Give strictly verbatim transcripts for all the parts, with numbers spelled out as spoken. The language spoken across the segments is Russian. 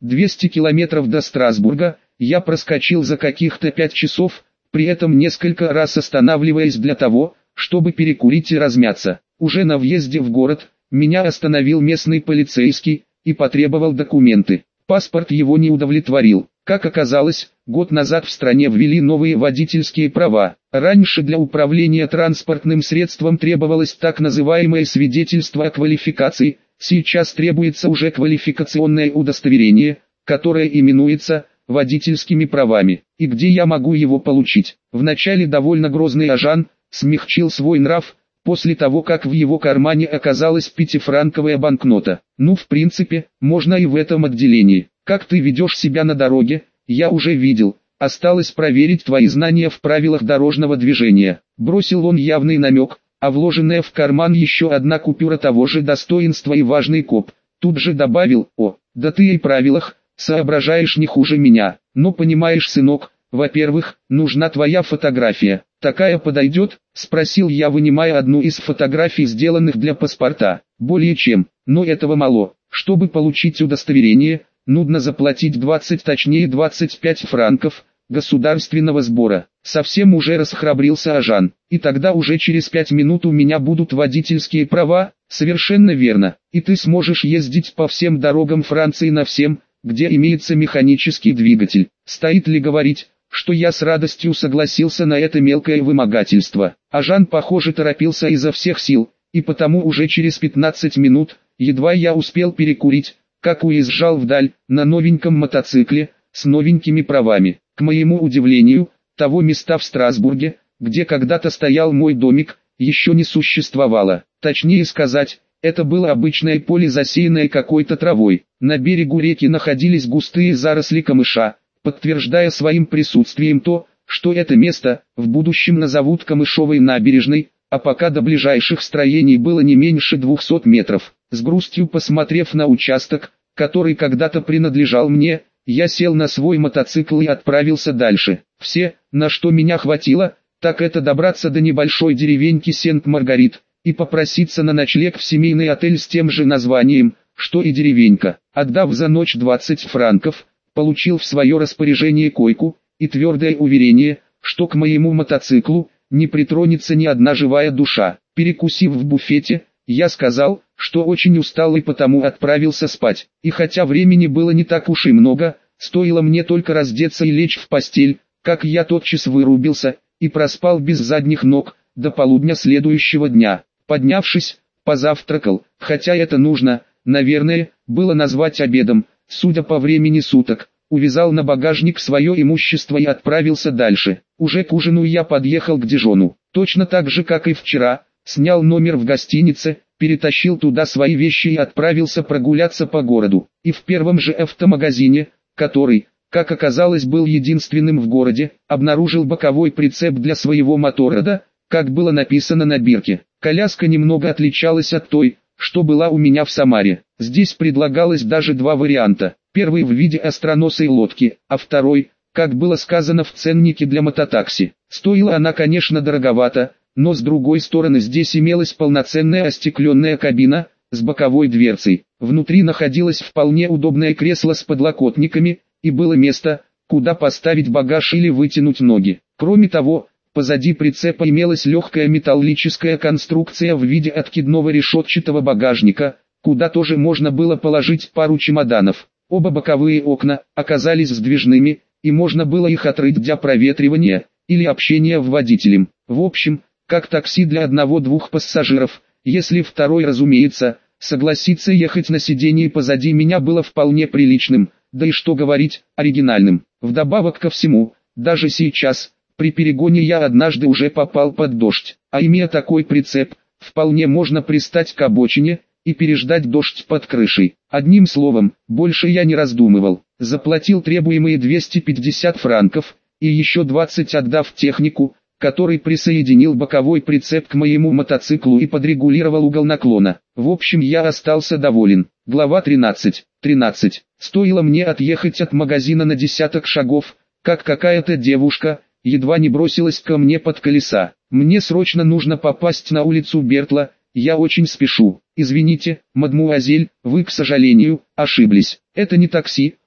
двести километров до Страсбурга я проскочил за каких-то пять часов, при этом несколько раз останавливаясь для того, чтобы перекурить и размяться. Уже на въезде в город меня остановил местный полицейский и потребовал документы. Паспорт его не удовлетворил. Как оказалось, год назад в стране ввели новые водительские права. Раньше для управления транспортным средством требовалось так называемое свидетельство о квалификации, сейчас требуется уже квалификационное удостоверение, которое именуется водительскими правами. И где я могу его получить? Вначале довольно грозный Ажан смягчил свой нрав, после того как в его кармане оказалась пятифранковая банкнота. Ну, в принципе, можно и в этом отделении. Как ты ведешь себя на дороге, я уже видел. Осталось проверить твои знания в правилах дорожного движения. Бросил он явный намек, а вложенная в карман еще одна купюра того же достоинства и важный коп. Тут же добавил: о, да ты и в правилах соображаешь не хуже меня. Но понимаешь, сынок, во-первых, нужна твоя фотография. Такая подойдет? Спросил я, вынимая одну из фотографий, сделанных для паспорта. Более чем, но этого мало. Чтобы получить удостоверение, нужно заплатить двадцать, точнее двадцать пять франков государственного сбора. Совсем уже расхрабрился Ажан. И тогда уже через пять минут у меня будут водительские права? Совершенно верно. И ты сможешь ездить по всем дорогам Франции на всем, где имеется механический двигатель. Стоит ли говорить, что я с радостью согласился на это мелкое вымогательство. Ажан, похоже, торопился изо всех сил, и потому уже через пятнадцать минут, едва я успел перекурить, как уезжал вдаль, на новеньком мотоцикле, с новенькими правами. К моему удивлению, того места в Страсбурге, где когда-то стоял мой домик, еще не существовало. Точнее сказать, это было обычное поле, засеянное какой-то травой. На берегу реки находились густые заросли камыша, подтверждая своим присутствием то, что это место в будущем назовут Камышовой набережной, а пока до ближайших строений было не меньше двухсот метров. С грустью посмотрев на участок, который когда-то принадлежал мне, я сел на свой мотоцикл и отправился дальше. Все, на что меня хватило, так это добраться до небольшой деревеньки Сент-Маргарит и попроситься на ночлег в семейный отель с тем же названием, что и деревенька. Отдав за ночь двадцать франков, получил в свое распоряжение койку и твердое уверение, что к моему мотоциклу не притронется ни одна живая душа. Перекусив в буфете, я сказал, что очень устал и потому отправился спать. И хотя времени было не так уж и много, стоило мне только раздеться и лечь в постель, как я тотчас вырубился и проспал без задних ног до полудня следующего дня. Поднявшись, позавтракал, хотя это нужно, наверное, было назвать обедом, судя по времени суток, увязал на багажник свое имущество и отправился дальше. Уже к ужину я подъехал к Дижону. Точно так же, как и вчера, снял номер в гостинице, перетащил туда свои вещи и отправился прогуляться по городу. И в первом же автомагазине, который, как оказалось, был единственным в городе, обнаружил боковой прицеп для своего моторода, как было написано на бирке. Коляска немного отличалась от той, что была у меня в Самаре. Здесь предлагалось даже два варианта. Первый в виде остроносой лодки, а второй, как было сказано в ценнике, для мототакси. Стоила она, конечно, дороговато, но с другой стороны здесь имелась полноценная остекленная кабина с боковой дверцей. Внутри находилось вполне удобное кресло с подлокотниками, и было место, куда поставить багаж или вытянуть ноги. Кроме того, позади прицепа имелась легкая металлическая конструкция в виде откидного решетчатого багажника, куда тоже можно было положить пару чемоданов. Оба боковые окна оказались сдвижными, и можно было их открыть для проветривания или общения с водителем. В общем, как такси для одного-двух пассажиров, если второй, разумеется, согласится ехать на сидении позади меня, было вполне приличным, да и что говорить, оригинальным. Вдобавок ко всему, даже сейчас, при перегоне я однажды уже попал под дождь, а имея такой прицеп, вполне можно пристать к обочине и переждать дождь под крышей. Одним словом, больше я не раздумывал, заплатил требуемые двести пятьдесят франков, и еще двадцать отдав технику, который присоединил боковой прицеп к моему мотоциклу и подрегулировал угол наклона. В общем, я остался доволен. Глава тринадцать. тринадцать. Стоило мне отъехать от магазина на десяток шагов, как какая-то девушка едва не бросилась ко мне под колеса. Мне срочно нужно попасть на улицу Бертла, я очень спешу. Извините, мадмуазель, вы, к сожалению, ошиблись. Это не такси,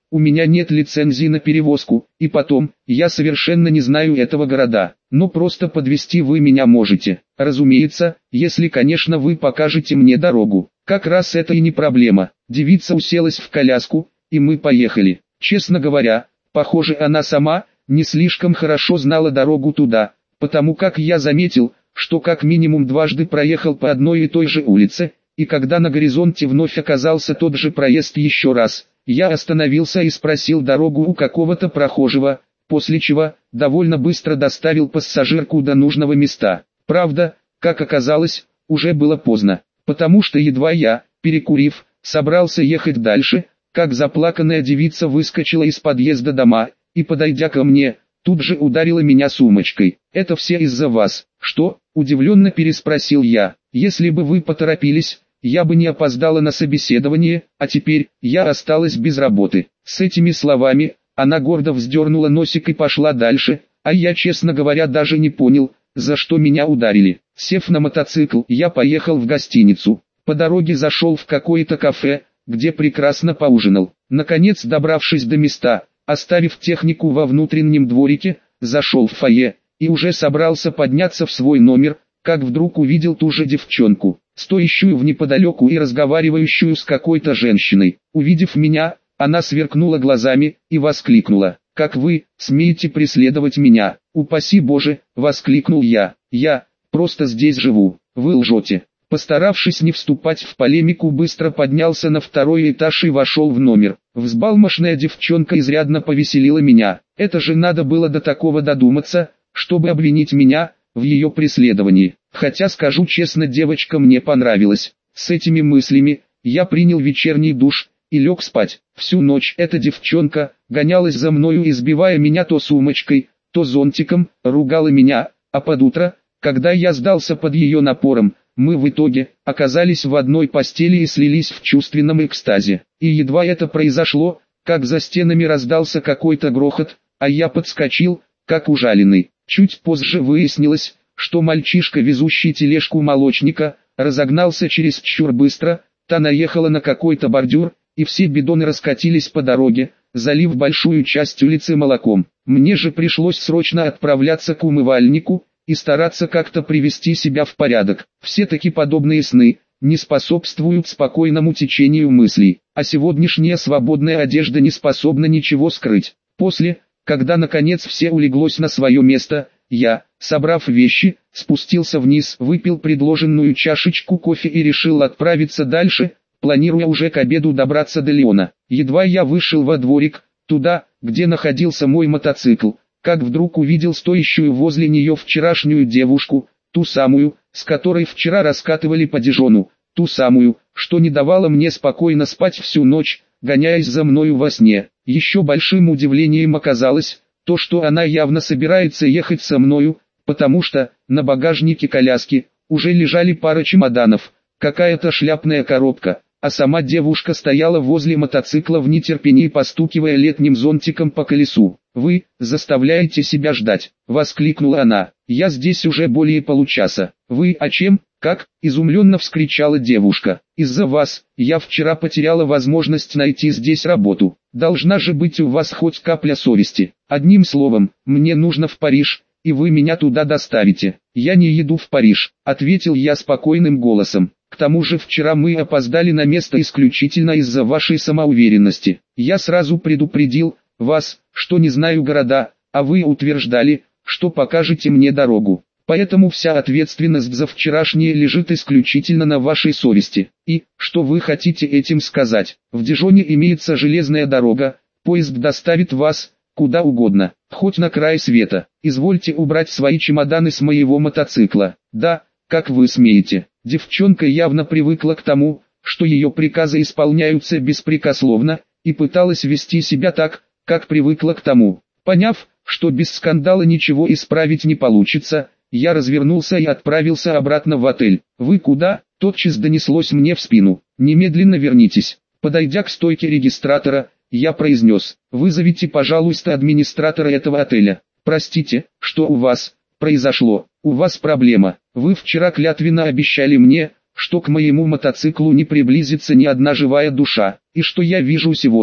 у меня нет лицензии на перевозку, и потом, я совершенно не знаю этого города, но просто подвезти вы меня можете. Разумеется, если, конечно, вы покажете мне дорогу. Как раз это и не проблема. Девица уселась в коляску, и мы поехали. Честно говоря, похоже, она сама не слишком хорошо знала дорогу туда, потому как я заметил, что как минимум дважды проехал по одной и той же улице, и когда на горизонте вновь оказался тот же проезд еще раз, я остановился и спросил дорогу у какого-то прохожего, после чего довольно быстро доставил пассажирку до нужного места. Правда, как оказалось, уже было поздно, потому что едва я, перекурив, собрался ехать дальше, как заплаканная девица выскочила из подъезда дома, и, подойдя ко мне, тут же ударила меня сумочкой. «Это все из-за вас». «Что?» – удивленно переспросил я. «Если бы вы поторопились, я бы не опоздала на собеседование, а теперь я осталась без работы». С этими словами она гордо вздернула носик и пошла дальше, а я, честно говоря, даже не понял, за что меня ударили. Сев на мотоцикл, я поехал в гостиницу. По дороге зашел в какое-то кафе, где прекрасно поужинал. Наконец, добравшись до места, оставив технику во внутреннем дворике, зашел в фойе, и уже собрался подняться в свой номер, как вдруг увидел ту же девчонку, стоящую в неподалеку и разговаривающую с какой-то женщиной. Увидев меня, она сверкнула глазами и воскликнула: «Как вы смеете преследовать меня?» «Упаси Боже!» — воскликнул я. «Я просто здесь живу, вы лжете». Постаравшись не вступать в полемику, быстро поднялся на второй этаж и вошел в номер. Взбалмошная девчонка изрядно повеселила меня. Это же надо было до такого додуматься, чтобы обвинить меня в ее преследовании. Хотя, скажу честно, девочка мне понравилась. С этими мыслями я принял вечерний душ и лег спать. Всю ночь эта девчонка гонялась за мною, избивая меня то сумочкой, то зонтиком, ругала меня, а под утро, когда я сдался под ее напором, мы в итоге оказались в одной постели и слились в чувственном экстазе. И едва это произошло, как за стенами раздался какой-то грохот, а я подскочил, как ужаленный. Чуть позже выяснилось, что мальчишка, везущий тележку молочника, разогнался чересчур быстро, та наехала на какой-то бордюр, и все бидоны раскатились по дороге, залив большую часть улицы молоком. Мне же пришлось срочно отправляться к умывальнику и стараться как-то привести себя в порядок. Все-таки подобные сны не способствуют спокойному течению мыслей, а сегодняшняя свободная одежда не способна ничего скрыть. После, когда наконец все улеглось на свое место, я, собрав вещи, спустился вниз, выпил предложенную чашечку кофе и решил отправиться дальше, планируя уже к обеду добраться до Леона. Едва я вышел во дворик, туда, где находился мой мотоцикл, как вдруг увидел стоящую возле нее вчерашнюю девушку, ту самую, с которой вчера раскатывали по Дижону, ту самую, что не давала мне спокойно спать всю ночь, гоняясь за мною во сне. Еще большим удивлением оказалось то, что она явно собирается ехать со мною, потому что на багажнике коляски уже лежали пара чемоданов, какая-то шляпная коробка, а сама девушка стояла возле мотоцикла в нетерпении, постукивая летним зонтиком по колесу. «Вы заставляете себя ждать», — воскликнула она. «Я здесь уже более получаса». «Вы о чем? Как?» — изумленно вскричала девушка. «Из-за вас я вчера потеряла возможность найти здесь работу. Должна же быть у вас хоть капля совести. Одним словом, мне нужно в Париж, и вы меня туда доставите». «Я не еду в Париж», — ответил я спокойным голосом. «К тому же вчера мы опоздали на место исключительно из-за вашей самоуверенности. Я сразу предупредил вас, что не знаю города, а вы утверждали, что покажете мне дорогу. Поэтому вся ответственность за вчерашнее лежит исключительно на вашей совести. И, что вы хотите этим сказать? В Дижоне имеется железная дорога, поезд доставит вас куда угодно, хоть на край света. Извольте убрать свои чемоданы с моего мотоцикла». «Да, как вы смеете?» Девчонка явно привыкла к тому, что ее приказы исполняются беспрекословно, и пыталась вести себя так, как привыкла к тому. Поняв, что без скандала ничего исправить не получится, я развернулся и отправился обратно в отель. «Вы куда?» – тотчас донеслось мне в спину. «Немедленно вернитесь». Подойдя к стойке регистратора, я произнес: «Вызовите, пожалуйста, администратора этого отеля». «Простите, что у вас произошло?» «У вас проблема. Вы вчера клятвенно обещали мне, что к моему мотоциклу не приблизится ни одна живая душа. И что я вижу сегодня?»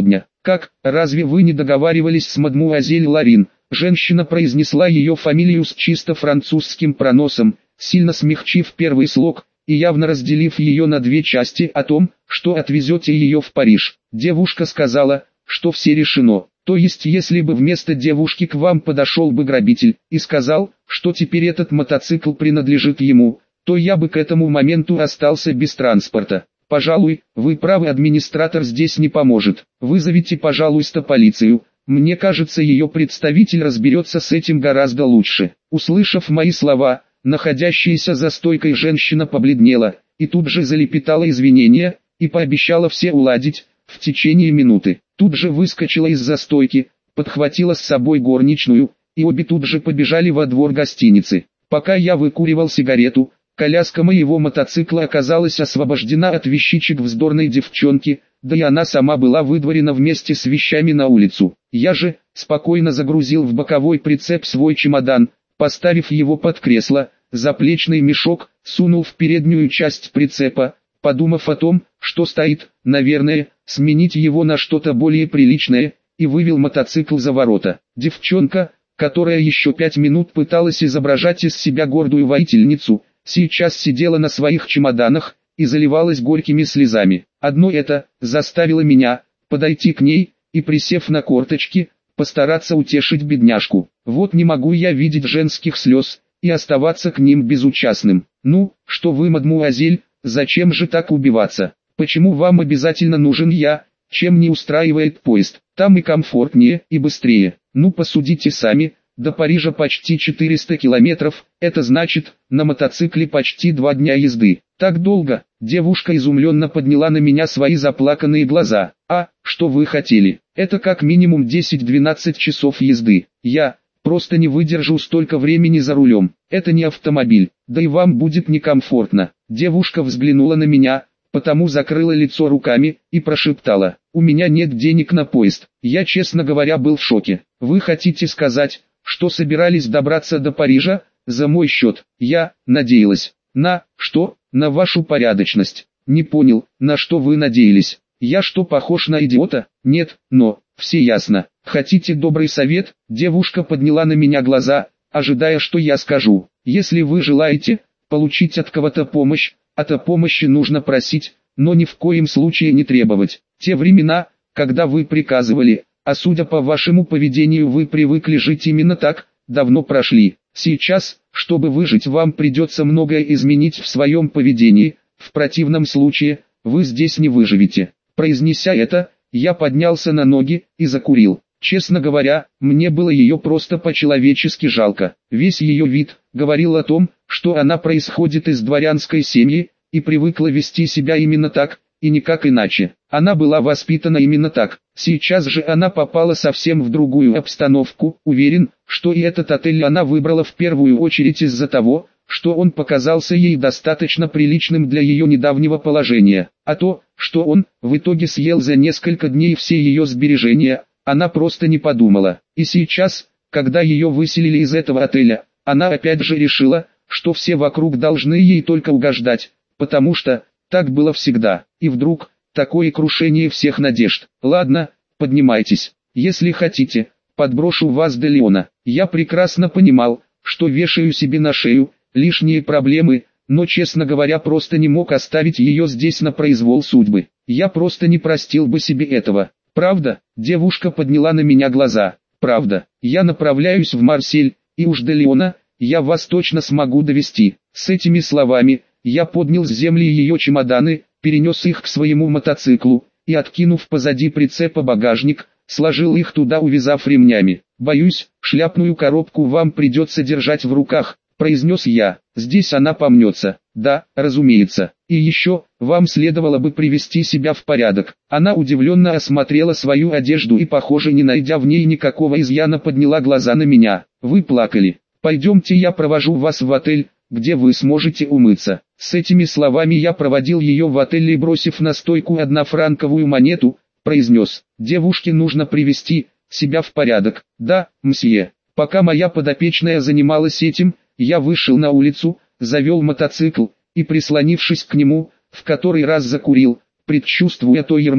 «Как, разве вы не договаривались с мадмуазель Ларин?» Женщина произнесла ее фамилию с чисто французским проносом, сильно смягчив первый слог, и явно разделив ее на две части о том, что отвезете ее в Париж. Девушка сказала, что все решено. То есть если бы вместо девушки к вам подошел бы грабитель и сказал, что теперь этот мотоцикл принадлежит ему, то я бы к этому моменту остался без транспорта. Пожалуй, вы правы, администратор здесь не поможет. Вызовите, пожалуйста, полицию. Мне кажется, ее представитель разберется с этим гораздо лучше. Услышав мои слова, находящаяся за стойкой женщина побледнела, и тут же залепетала извинения, и пообещала все уладить в течение минуты. Тут же выскочила из-за стойки, подхватила с собой горничную, и обе тут же побежали во двор гостиницы. Пока я выкуривал сигарету, коляска моего мотоцикла оказалась освобождена от вещичек вздорной девчонки, да и она сама была выдворена вместе с вещами на улицу. Я же спокойно загрузил в боковой прицеп свой чемодан, поставив его под кресло, заплечный мешок сунул в переднюю часть прицепа, подумав о том, что стоит, наверное, сменить его на что-то более приличное, и вывел мотоцикл за ворота. Девчонка, которая еще пять минут пыталась изображать из себя гордую воительницу, сейчас сидела на своих чемоданах и заливалась горькими слезами. Одно это заставило меня подойти к ней и, присев на корточки, постараться утешить бедняжку. Вот не могу я видеть женских слез и оставаться к ним безучастным. Ну, что вы, мадмуазель, зачем же так убиваться? Почему вам обязательно нужен я? Чем не устраивает поезд? Там и комфортнее, и быстрее. Ну посудите сами. До Парижа почти четыреста километров, это значит, на мотоцикле почти два дня езды. Так долго? Девушка изумленно подняла на меня свои заплаканные глаза. А, что вы хотели? Это как минимум десять-двенадцать часов езды. Я просто не выдержу столько времени за рулем. Это не автомобиль, да и вам будет некомфортно. Девушка взглянула на меня, потому закрыла лицо руками и прошептала: «У меня нет денег на поезд». Я, честно говоря, был в шоке. Вы хотите сказать, что собирались добраться до Парижа за мой счет? Я надеялась. На что? На вашу порядочность. Не понял, на что вы надеялись? Я что, похож на идиота? Нет, но все ясно. Хотите добрый совет? Девушка подняла на меня глаза, ожидая, что я скажу. Если вы желаете получить от кого-то помощь, от о помощи нужно просить, но ни в коем случае не требовать. Те времена, когда вы приказывали, а судя по вашему поведению вы привыкли жить именно так, давно прошли. Сейчас, чтобы выжить, вам придется многое изменить в своем поведении, в противном случае, вы здесь не выживете. Произнеся это, я поднялся на ноги и закурил. Честно говоря, мне было ее просто по-человечески жалко. Весь ее вид говорил о том, что она происходит из дворянской семьи и привыкла вести себя именно так, и никак иначе. Она была воспитана именно так. Сейчас же она попала совсем в другую обстановку. Уверен, что и этот отель она выбрала в первую очередь из-за того, что он показался ей достаточно приличным для ее недавнего положения. А то, что он в итоге съел за несколько дней все ее сбережения, она просто не подумала. И сейчас, когда ее выселили из этого отеля, она опять же решила, что все вокруг должны ей только угождать, потому что так было всегда. И вдруг такое крушение всех надежд. Ладно, поднимайтесь. Если хотите, подброшу вас до Лиона. Я прекрасно понимал, что вешаю себе на шею лишние проблемы, но, честно говоря, просто не мог оставить ее здесь на произвол судьбы. Я просто не простил бы себе этого. Правда? Девушка подняла на меня глаза. Правда. Я направляюсь в Марсель, и уж до Лиона я вас точно смогу довести. С этими словами я поднял с земли ее чемоданы, перенес их к своему мотоциклу, и, откинув позади прицепа багажник, сложил их туда, увязав ремнями. «Боюсь, шляпную коробку вам придется держать в руках», — произнес я. «Здесь она помнется». «Да, разумеется. И еще, вам следовало бы привести себя в порядок». Она удивленно осмотрела свою одежду и, похоже, не найдя в ней никакого изъяна, подняла глаза на меня. «Вы плакали. Пойдемте, я провожу вас в отель, где вы сможете умыться». С этими словами я проводил ее в отель и, бросив на стойку однофранковую монету, произнес: «Девушке нужно привести себя в порядок». «Да, мсье». Пока моя подопечная занималась этим, я вышел на улицу, завел мотоцикл и, прислонившись к нему, в который раз закурил, предчувствуя то ярмо,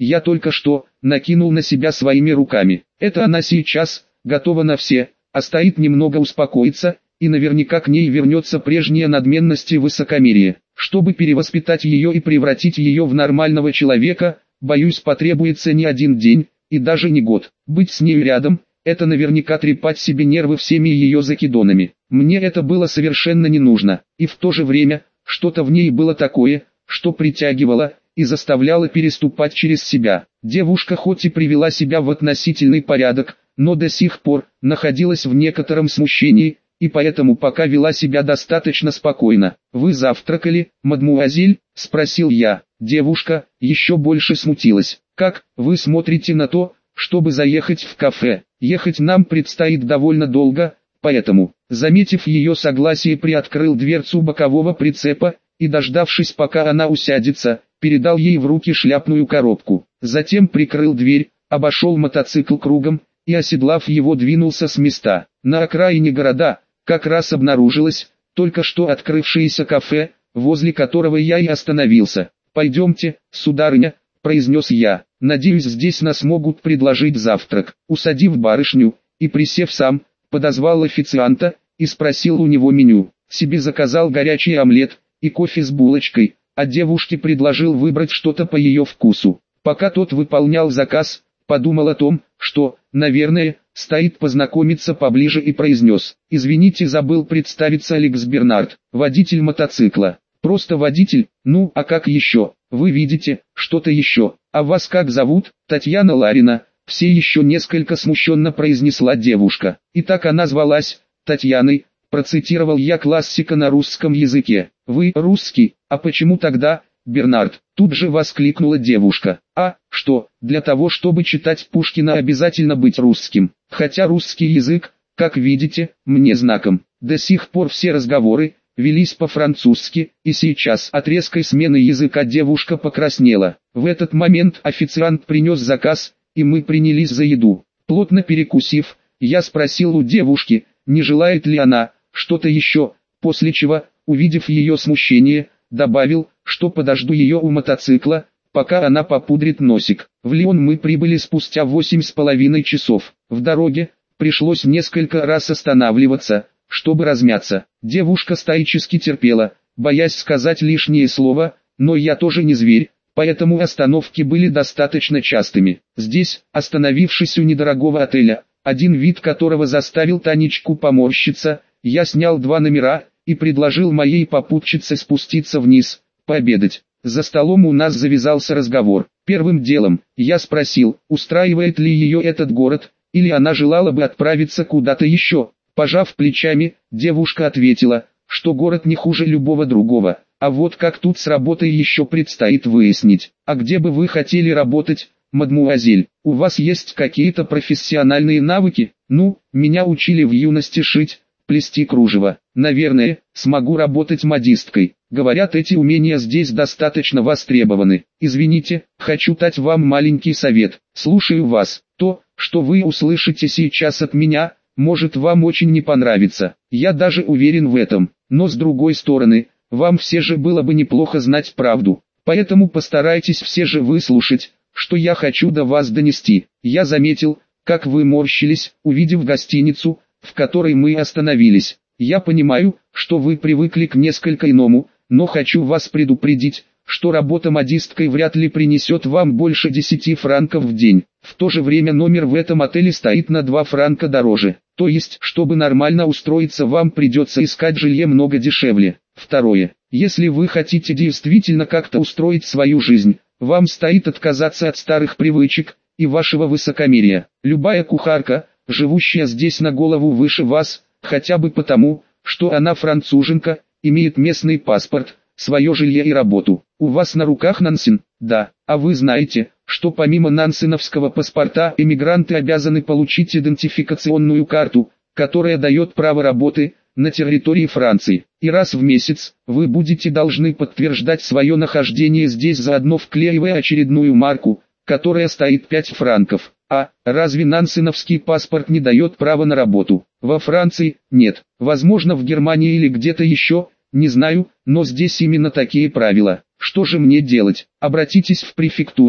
я только что накинул на себя своими руками. Это она сейчас готова на все, а стоит немного успокоиться, и наверняка к ней вернется прежняя надменность и высокомерие. Чтобы перевоспитать ее и превратить ее в нормального человека, боюсь, потребуется не один день, и даже не год. Быть с ней рядом – это наверняка трепать себе нервы всеми ее закидонами. Мне это было совершенно не нужно, и в то же время, что-то в ней было такое, что притягивало и заставляло переступать через себя. Девушка хоть и привела себя в относительный порядок, но до сих пор находилась в некотором смущении, и поэтому пока вела себя достаточно спокойно. «Вы завтракали, мадмуазель?» – спросил я. Девушка еще больше смутилась. «Как вы смотрите на то, чтобы заехать в кафе? Ехать нам предстоит довольно долго, поэтому...» Заметив ее согласие, приоткрыл дверцу бокового прицепа, и, дождавшись, пока она усядется, передал ей в руки шляпную коробку. Затем прикрыл дверь, обошел мотоцикл кругом, и, оседлав его, двинулся с места. На окраине города как раз обнаружилось только что открывшееся кафе, возле которого я и остановился. «Пойдемте, сударыня», — произнес я. «Надеюсь, здесь нас могут предложить завтрак». Усадив барышню и присев сам, подозвал официанта и спросил у него меню. Себе заказал горячий омлет и кофе с булочкой, а девушке предложил выбрать что-то по ее вкусу. Пока тот выполнял заказ, подумал о том, что, наверное, стоит познакомиться поближе, и произнес: «Извините, забыл представиться, Алекс Бернард, водитель мотоцикла». «Просто водитель? Ну, а как еще? Вы видите, что-то еще. А вас как зовут?» «Татьяна Ларина», — все еще несколько смущенно произнесла девушка. И так она звалась Татьяной, процитировал я классика на русском языке. «Вы русский, а почему тогда Бернард?» Тут же воскликнула девушка. «А, что, для того, чтобы читать Пушкина, обязательно быть русским? Хотя русский язык, как видите, мне знаком. До сих пор все разговоры велись по-французски, и сейчас от резкой смены языка девушка покраснела. В этот момент официант принес заказ, и мы принялись за еду. Плотно перекусив, я спросил у девушки, не желает ли она что-то еще, после чего, увидев ее смущение, добавил, что подожду ее у мотоцикла, пока она попудрит носик. В Лион мы прибыли спустя восемь с половиной часов. В дороге пришлось несколько раз останавливаться, чтобы размяться. Девушка стоически терпела, боясь сказать лишнее слово, но я тоже не зверь, поэтому остановки были достаточно частыми. Здесь, остановившись у недорогого отеля, один вид которого заставил Танечку поморщиться, я снял два номера и предложил моей попутчице спуститься вниз, пообедать. За столом у нас завязался разговор. Первым делом, я спросил, устраивает ли ее этот город, или она желала бы отправиться куда-то еще. Пожав плечами, девушка ответила, что город не хуже любого другого, а вот как тут с работой еще предстоит выяснить. «А где бы вы хотели работать, мадмуазель? У вас есть какие-то профессиональные навыки?» «Ну, меня учили в юности шить, плести кружево. Наверное, смогу работать модисткой. Говорят, эти умения здесь достаточно востребованы. Извините, хочу дать вам маленький совет. Слушаю вас. То, что вы услышите сейчас от меня, может вам очень не понравиться. Я даже уверен в этом. Но с другой стороны, вам все же было бы неплохо знать правду. Поэтому постарайтесь все же выслушать, что я хочу до вас донести». Я заметил, как вы морщились, увидев гостиницу, в которой мы остановились. Я понимаю, что вы привыкли к несколько иному, но хочу вас предупредить, что работа модисткой вряд ли принесет вам больше десяти франков в день. В то же время номер в этом отеле стоит на два франка дороже. То есть, чтобы нормально устроиться, вам придется искать жилье много дешевле. Второе. Если вы хотите действительно как-то устроить свою жизнь, вам стоит отказаться от старых привычек и вашего высокомерия. Любая кухарка, живущая здесь на голову выше вас, хотя бы потому, что она француженка, имеет местный паспорт, свое жилье и работу. У вас на руках Нансен? Да. А вы знаете, что помимо нансеновского паспорта эмигранты обязаны получить идентификационную карту, которая дает право работы на территории Франции. И раз в месяц вы будете должны подтверждать свое нахождение здесь, заодно вклеивая очередную марку, которая стоит пять франков. А разве нансеновский паспорт не дает права на работу? Во Франции нет. Возможно, в Германии или где-то еще, не знаю, но здесь именно такие правила. Что же мне делать? Обратитесь в префектуру,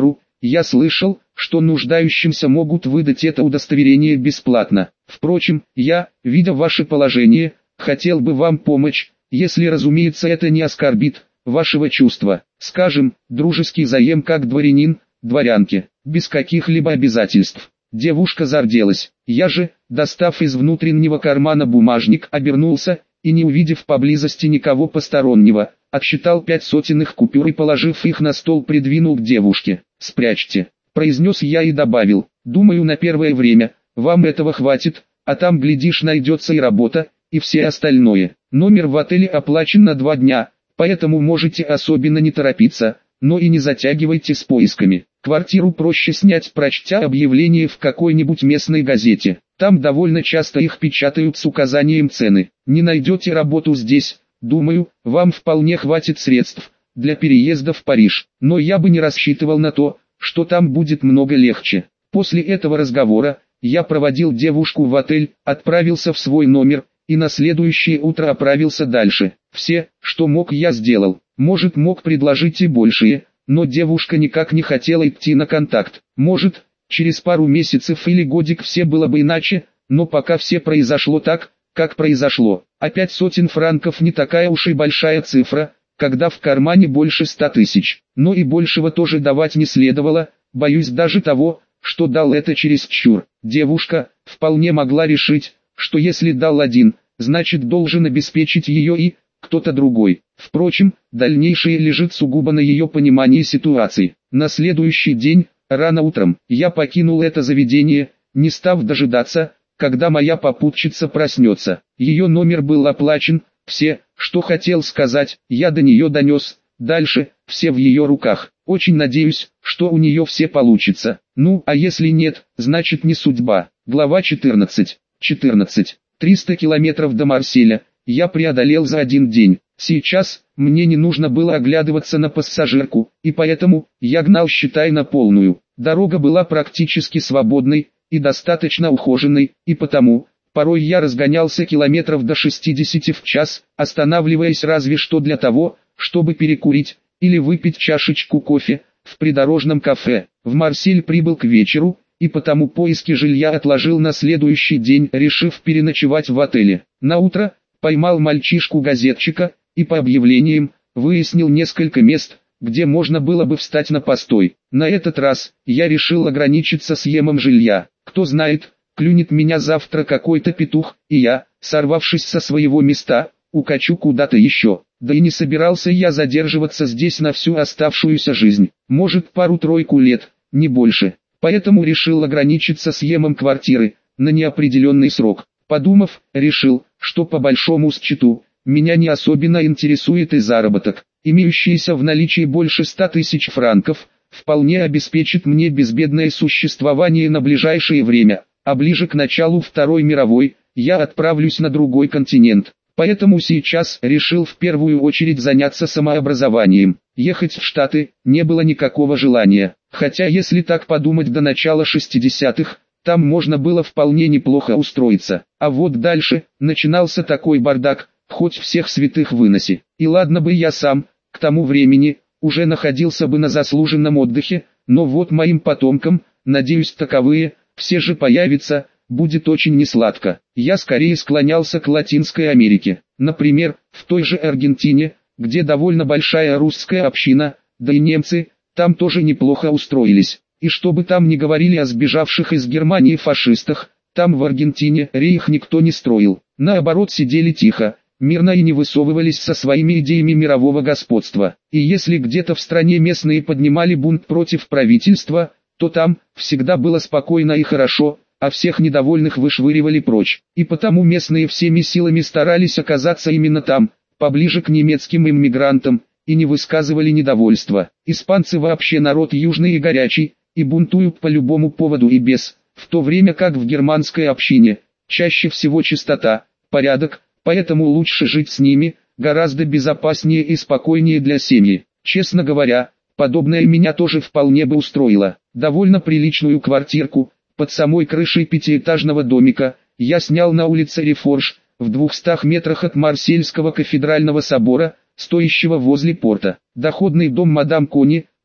Я слышал, что нуждающимся могут выдать это удостоверение бесплатно. Впрочем, я, видя ваше положение, хотел бы вам помочь, если, разумеется, это не оскорбит вашего чувства. Скажем, дружеский заем как дворянин, дворянке, без каких-либо обязательств. Девушка зарделась. Я же, достав из внутреннего кармана бумажник, обернулся, и не увидев поблизости никого постороннего, отсчитал пять сотенных купюр и, положив их на стол, придвинул к девушке. «Спрячьте», — произнес я и добавил, «думаю, на первое время, вам этого хватит, а там, глядишь, найдется и работа, и все остальное. Номер в отеле оплачен на два дня, поэтому можете особенно не торопиться, но и не затягивайте с поисками. Квартиру проще снять, прочтя объявление в какой-нибудь местной газете. Там довольно часто их печатают с указанием цены. Не найдете работу здесь, думаю, вам вполне хватит средств для переезда в Париж. Но я бы не рассчитывал на то, что там будет много легче». После этого разговора я проводил девушку в отель, отправился в свой номер и на следующее утро отправился дальше. Все, что мог, я сделал. Может, мог предложить и большее, но девушка никак не хотела идти на контакт. Может, через пару месяцев или годик все было бы иначе, но пока все произошло так, как произошло. А пять сотен франков не такая уж и большая цифра, когда в кармане больше ста тысяч. Но и большего тоже давать не следовало, боюсь даже того, что дал это чересчур. Девушка вполне могла решить, что если дал один, значит должен обеспечить ее и кто-то другой. Впрочем, дальнейшее лежит сугубо на ее понимании ситуации. На следующий день, рано утром, я покинул это заведение, не став дожидаться, когда моя попутчица проснется. Ее номер был оплачен, все, что хотел сказать, я до нее донес, дальше, все в ее руках. Очень надеюсь, что у нее все получится. Ну, а если нет, значит не судьба. Глава четырнадцать. четырнадцать. триста километров до Марселя я преодолел за один день. Сейчас мне не нужно было оглядываться на пассажирку, и поэтому я гнал, считай, на полную. Дорога была практически свободной и достаточно ухоженной, и потому порой я разгонялся километров до шестидесяти в час, останавливаясь разве что для того, чтобы перекурить или выпить чашечку кофе в придорожном кафе. В Марсель прибыл к вечеру, и потому поиски жилья отложил на следующий день, решив переночевать в отеле. На утро поймал мальчишку-газетчика и по объявлениям выяснил несколько мест, где можно было бы встать на постой. На этот раз я решил ограничиться съемом жилья. Кто знает, клюнет меня завтра какой-то петух, и я, сорвавшись со своего места, укачу куда-то еще. Да и не собирался я задерживаться здесь на всю оставшуюся жизнь. Может, пару-тройку лет, не больше. Поэтому решил ограничиться съемом квартиры на неопределенный срок. Подумав, решил, что по большому счету меня не особенно интересует и заработок. Имеющийся в наличии больше ста тысяч франков вполне обеспечит мне безбедное существование на ближайшее время, а ближе к началу Второй мировой я отправлюсь на другой континент. Поэтому сейчас решил в первую очередь заняться самообразованием. Ехать в Штаты не было никакого желания, хотя если так подумать, до начала шестидесятых, там можно было вполне неплохо устроиться. А вот дальше начинался такой бардак, хоть всех святых выноси. И ладно бы я сам, к тому времени, уже находился бы на заслуженном отдыхе, но вот моим потомкам, надеюсь, таковые, все же появятся, будет очень несладко. Я скорее склонялся к Латинской Америке. Например, в той же Аргентине, где довольно большая русская община, да и немцы, там тоже неплохо устроились. И чтобы там не говорили о сбежавших из Германии фашистах, там в Аргентине рейх никто не строил. Наоборот, сидели тихо, мирно и не высовывались со своими идеями мирового господства. И если где-то в стране местные поднимали бунт против правительства, то там всегда было спокойно и хорошо, а всех недовольных вышвыривали прочь. И потому местные всеми силами старались оказаться именно там, поближе к немецким иммигрантам, и не высказывали недовольства. Испанцы вообще народ южный и горячий, и бунтуют по любому поводу и без, в то время как в германской общине чаще всего чистота, порядок, поэтому лучше жить с ними, гораздо безопаснее и спокойнее для семьи. Честно говоря, подобное меня тоже вполне бы устроило. Довольно приличную квартирку, под самой крышей пятиэтажного домика, я снял на улице Рефорж, в двухстах метрах от Марсельского кафедрального собора, стоящего возле порта. Доходный дом мадам Кони,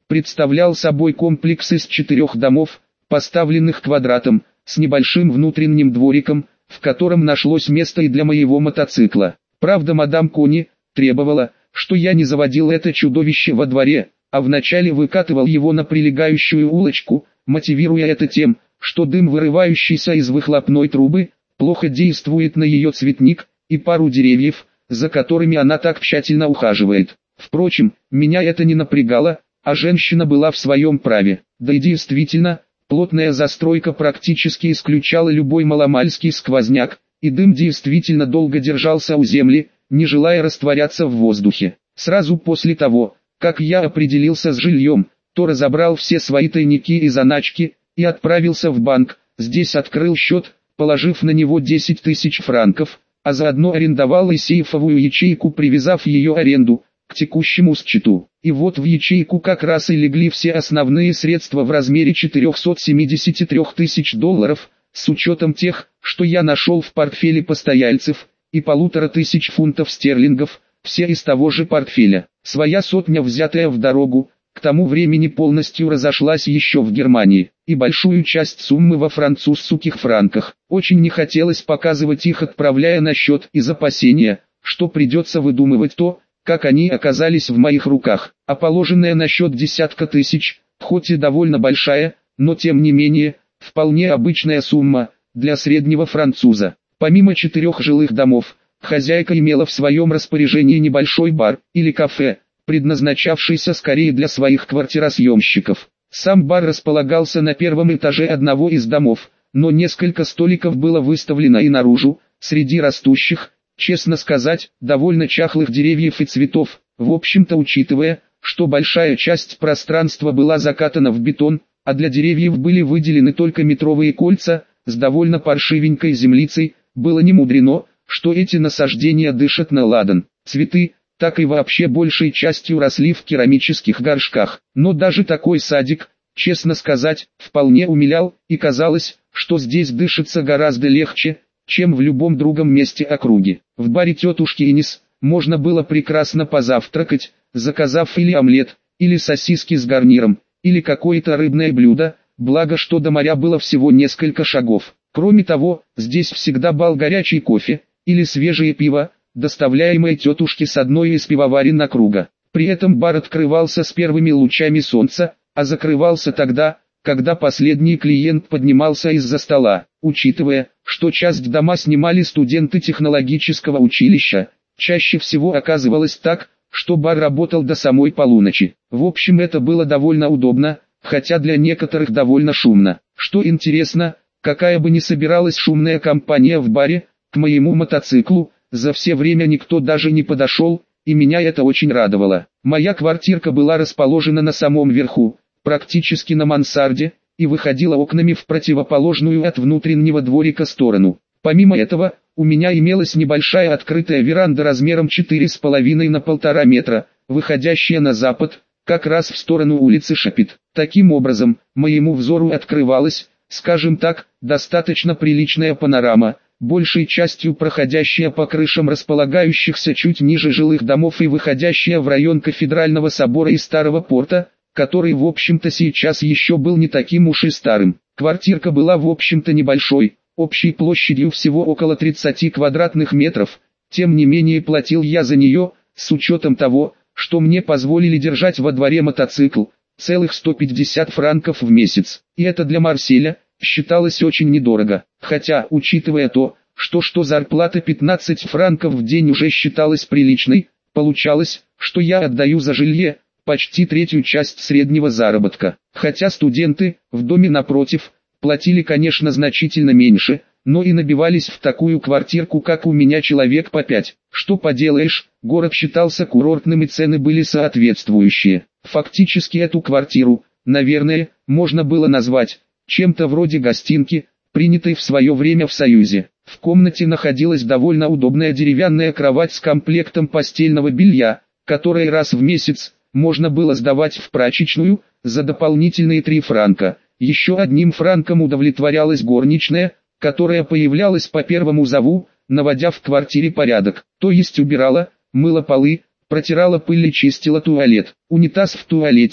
представлял собой комплекс из четырех домов, поставленных квадратом, с небольшим внутренним двориком, в котором нашлось место и для моего мотоцикла. Правда, мадам Кони требовала, что я не заводил это чудовище во дворе, а вначале выкатывал его на прилегающую улочку, мотивируя это тем, что дым, вырывающийся из выхлопной трубы, плохо действует на ее цветник и пару деревьев, за которыми она так тщательно ухаживает. Впрочем, меня это не напрягало, а женщина была в своем праве. Да и действительно, плотная застройка практически исключала любой маломальский сквозняк, и дым действительно долго держался у земли, не желая растворяться в воздухе. Сразу после того, как я определился с жильем, то разобрал все свои тайники и заначки, и отправился в банк. Здесь открыл счет, положив на него десять тысяч франков, а заодно арендовал и сейфовую ячейку, привязав ее аренду к текущему счету. И вот в ячейку как раз и легли все основные средства в размере четырехсот семидесяти трёх тысяч долларов, с учетом тех, что я нашел в портфеле постояльцев, и полутора тысяч фунтов стерлингов, все из того же портфеля. Своя сотня, взятая в дорогу, к тому времени полностью разошлась еще в Германии, и большую часть суммы во французских франках. Очень не хотелось показывать их, отправляя на счет, из опасения, что придется выдумывать то, как они оказались в моих руках. А положенная на счет десятка тысяч, хоть и довольно большая, но тем не менее, вполне обычная сумма для среднего француза. Помимо четырех жилых домов, хозяйка имела в своем распоряжении небольшой бар или кафе, предназначавшийся скорее для своих квартиросъемщиков. Сам бар располагался на первом этаже одного из домов, но несколько столиков было выставлено и наружу, среди растущих, честно сказать, довольно чахлых деревьев и цветов. В общем-то, учитывая, что большая часть пространства была закатана в бетон, а для деревьев были выделены только метровые кольца с довольно паршивенькой землицей, было немудрено, что эти насаждения дышат на ладан. Цветы, так и вообще большей частью росли в керамических горшках. Но даже такой садик, честно сказать, вполне умилял, и казалось, что здесь дышится гораздо легче, чем в любом другом месте округи. В баре тетушки Инес можно было прекрасно позавтракать, заказав или омлет, или сосиски с гарниром, или какое-то рыбное блюдо, благо что до моря было всего несколько шагов. Кроме того, здесь всегда был горячий кофе, или свежее пиво, доставляемое тетушке с одной из пивоварен округа. При этом бар открывался с первыми лучами солнца, а закрывался тогда, когда последний клиент поднимался из-за стола. Учитывая, что часть дома снимали студенты технологического училища, чаще всего оказывалось так, что бар работал до самой полуночи. В общем, это было довольно удобно, хотя для некоторых довольно шумно. Что интересно, какая бы ни собиралась шумная компания в баре, к моему мотоциклу за все время никто даже не подошел, и меня это очень радовало. Моя квартирка была расположена на самом верху, практически на мансарде, и выходила окнами в противоположную от внутреннего дворика сторону. Помимо этого, у меня имелась небольшая открытая веранда размером четыре с половиной на полтора метра, выходящая на запад, как раз в сторону улицы Шапит. Таким образом, моему взору открывалась, скажем так, достаточно приличная панорама, большей частью проходящая по крышам располагающихся чуть ниже жилых домов и выходящая в район Кафедрального собора и Старого порта, который в общем-то сейчас еще был не таким уж и старым. Квартирка была в общем-то небольшой, общей площадью всего около тридцати квадратных метров, тем не менее платил я за нее, с учетом того, что мне позволили держать во дворе мотоцикл, целых сто пятьдесят франков в месяц. И это для Марселя считалось очень недорого, хотя, учитывая то, что что зарплата пятнадцать франков в день уже считалась приличной, получалось, что я отдаю за жилье почти третью часть среднего заработка. Хотя студенты, в доме напротив, платили, конечно, значительно меньше, но и набивались в такую квартирку, как у меня, человек по пять. Что поделаешь, город считался курортным и цены были соответствующие. Фактически эту квартиру, наверное, можно было назвать чем-то вроде гостинки, принятой в свое время в Союзе. В комнате находилась довольно удобная деревянная кровать с комплектом постельного белья, которое раз в месяц можно было сдавать в прачечную за дополнительные три франка. Еще одним франком удовлетворялась горничная, которая появлялась по первому зову, наводя в квартире порядок, то есть убирала, мыла полы, протирала пыль и чистила туалет. Унитаз в туалете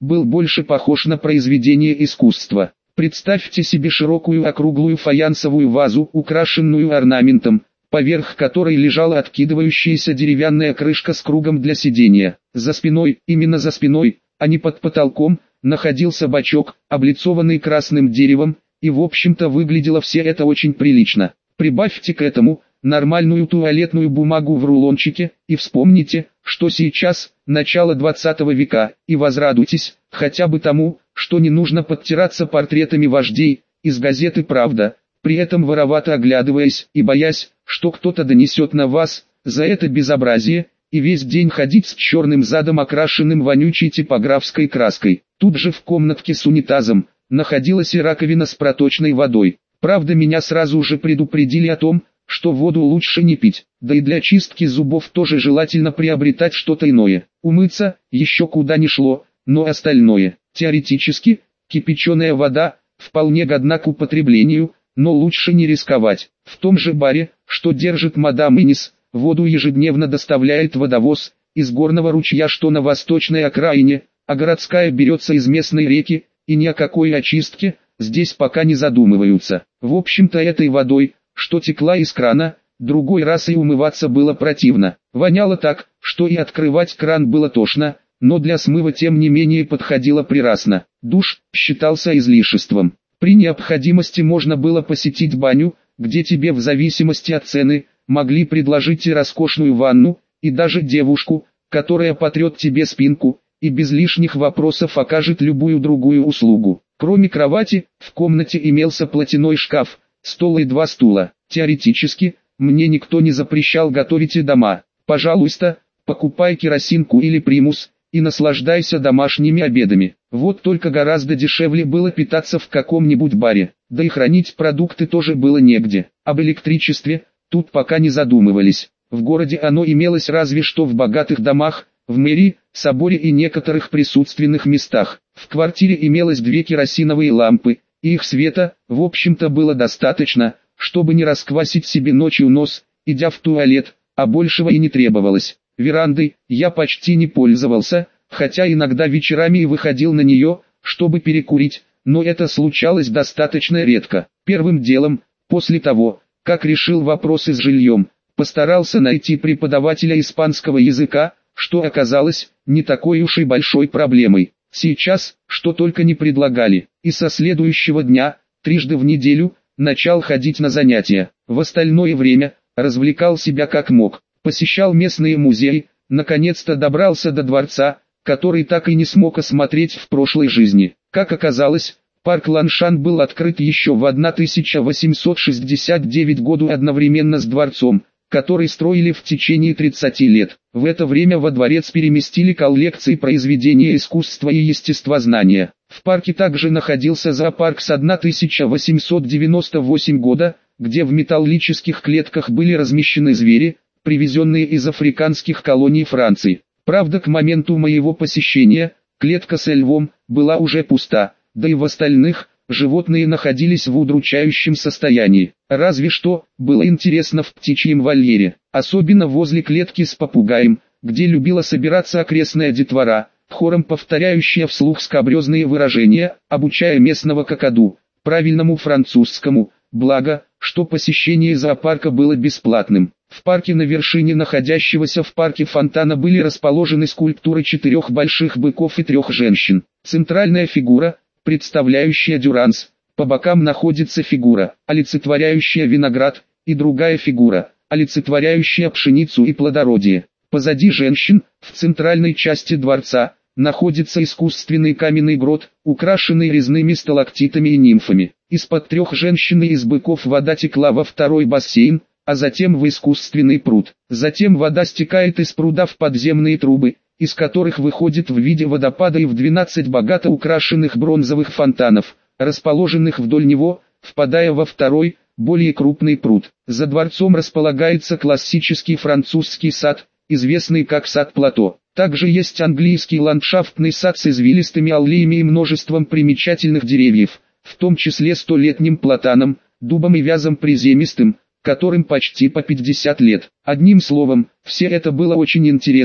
был больше похож на произведение искусства. Представьте себе широкую округлую фаянсовую вазу, украшенную орнаментом, поверх которой лежала откидывающаяся деревянная крышка с кругом для сидения. За спиной, именно за спиной, а не под потолком, находился бачок, облицованный красным деревом, и в общем-то выглядело все это очень прилично. Прибавьте к этому нормальную туалетную бумагу в рулончике, и вспомните, что сейчас, начало двадцатого века, и возрадуйтесь, хотя бы тому, что не нужно подтираться портретами вождей, из газеты «Правда», при этом воровато оглядываясь и боясь, что кто-то донесет на вас, за это безобразие, и весь день ходить с черным задом, окрашенным вонючей типографской краской. Тут же в комнатке с унитазом находилась и раковина с проточной водой. Правда, меня сразу же предупредили о том, что воду лучше не пить, да и для чистки зубов тоже желательно приобретать что-то иное. Умыться еще куда ни шло, но остальное, теоретически, кипяченая вода, вполне годна к употреблению, но лучше не рисковать. В том же баре, что держит мадам Инис, воду ежедневно доставляет водовоз из горного ручья, что на восточной окраине, а городская берется из местной реки, и ни о какой очистке здесь пока не задумываются. В общем-то этой водой, что текла из крана, другой раз и умываться было противно. Воняло так, что и открывать кран было тошно, но для смыва тем не менее подходило прекрасно. Душ считался излишеством. При необходимости можно было посетить баню, где тебе в зависимости от цены могли предложить и роскошную ванну, и даже девушку, которая потрет тебе спинку, и без лишних вопросов окажет любую другую услугу. Кроме кровати, в комнате имелся платяной шкаф, стол и два стула. Теоретически, мне никто не запрещал готовить и дома. Пожалуйста, покупай керосинку или примус, и наслаждайся домашними обедами. Вот только гораздо дешевле было питаться в каком-нибудь баре, да и хранить продукты тоже было негде. Об электричестве тут пока не задумывались. В городе оно имелось разве что в богатых домах, в мэрии, соборе и некоторых присутственных местах. В квартире имелось две керосиновые лампы, и их света, в общем-то, было достаточно, чтобы не расквасить себе ночью нос, идя в туалет, а большего и не требовалось. Верандой я почти не пользовался, хотя иногда вечерами и выходил на нее, чтобы перекурить, но это случалось достаточно редко. Первым делом, после того, как решил вопросы с жильем, постарался найти преподавателя испанского языка, что оказалось не такой уж и большой проблемой. Сейчас, что только не предлагали, и со следующего дня, трижды в неделю, начал ходить на занятия. В остальное время развлекал себя как мог. Посещал местные музеи, наконец-то добрался до дворца, который так и не смог осмотреть в прошлой жизни. Как оказалось, парк Ланшан был открыт еще в тысяча восемьсот шестьдесят девятом году одновременно с дворцом, который строили в течение тридцати лет. В это время во дворец переместили коллекции произведения искусства и естествознания. В парке также находился зоопарк с тысяча восемьсот девяносто восьмого года, где в металлических клетках были размещены звери, привезенные из африканских колоний Франции. Правда, к моменту моего посещения, клетка с львом была уже пуста, да и в остальных, животные находились в удручающем состоянии. Разве что, было интересно в птичьем вольере, особенно возле клетки с попугаем, где любила собираться окрестная детвора, хором повторяющая вслух скабрезные выражения, обучая местного какаду, правильному французскому, благо, что посещение зоопарка было бесплатным. В парке на вершине находящегося в парке фонтана были расположены скульптуры четырех больших быков и трех женщин. Центральная фигура, представляющая Дюранс, по бокам находится фигура, олицетворяющая виноград, и другая фигура, олицетворяющая пшеницу и плодородие. Позади женщин, в центральной части дворца, находится искусственный каменный грот, украшенный резными сталактитами и нимфами. Из-под трех женщин и из быков вода текла во второй бассейн, а затем в искусственный пруд. Затем вода стекает из пруда в подземные трубы, из которых выходит в виде водопада и в двенадцать богато украшенных бронзовых фонтанов, расположенных вдоль него, впадая во второй, более крупный пруд. За дворцом располагается классический французский сад, известный как сад Плато. Также есть английский ландшафтный сад с извилистыми аллеями и множеством примечательных деревьев, в том числе столетним платаном, дубом и вязом приземистым, которым почти по пятьдесят лет. Одним словом, все это было очень интересно,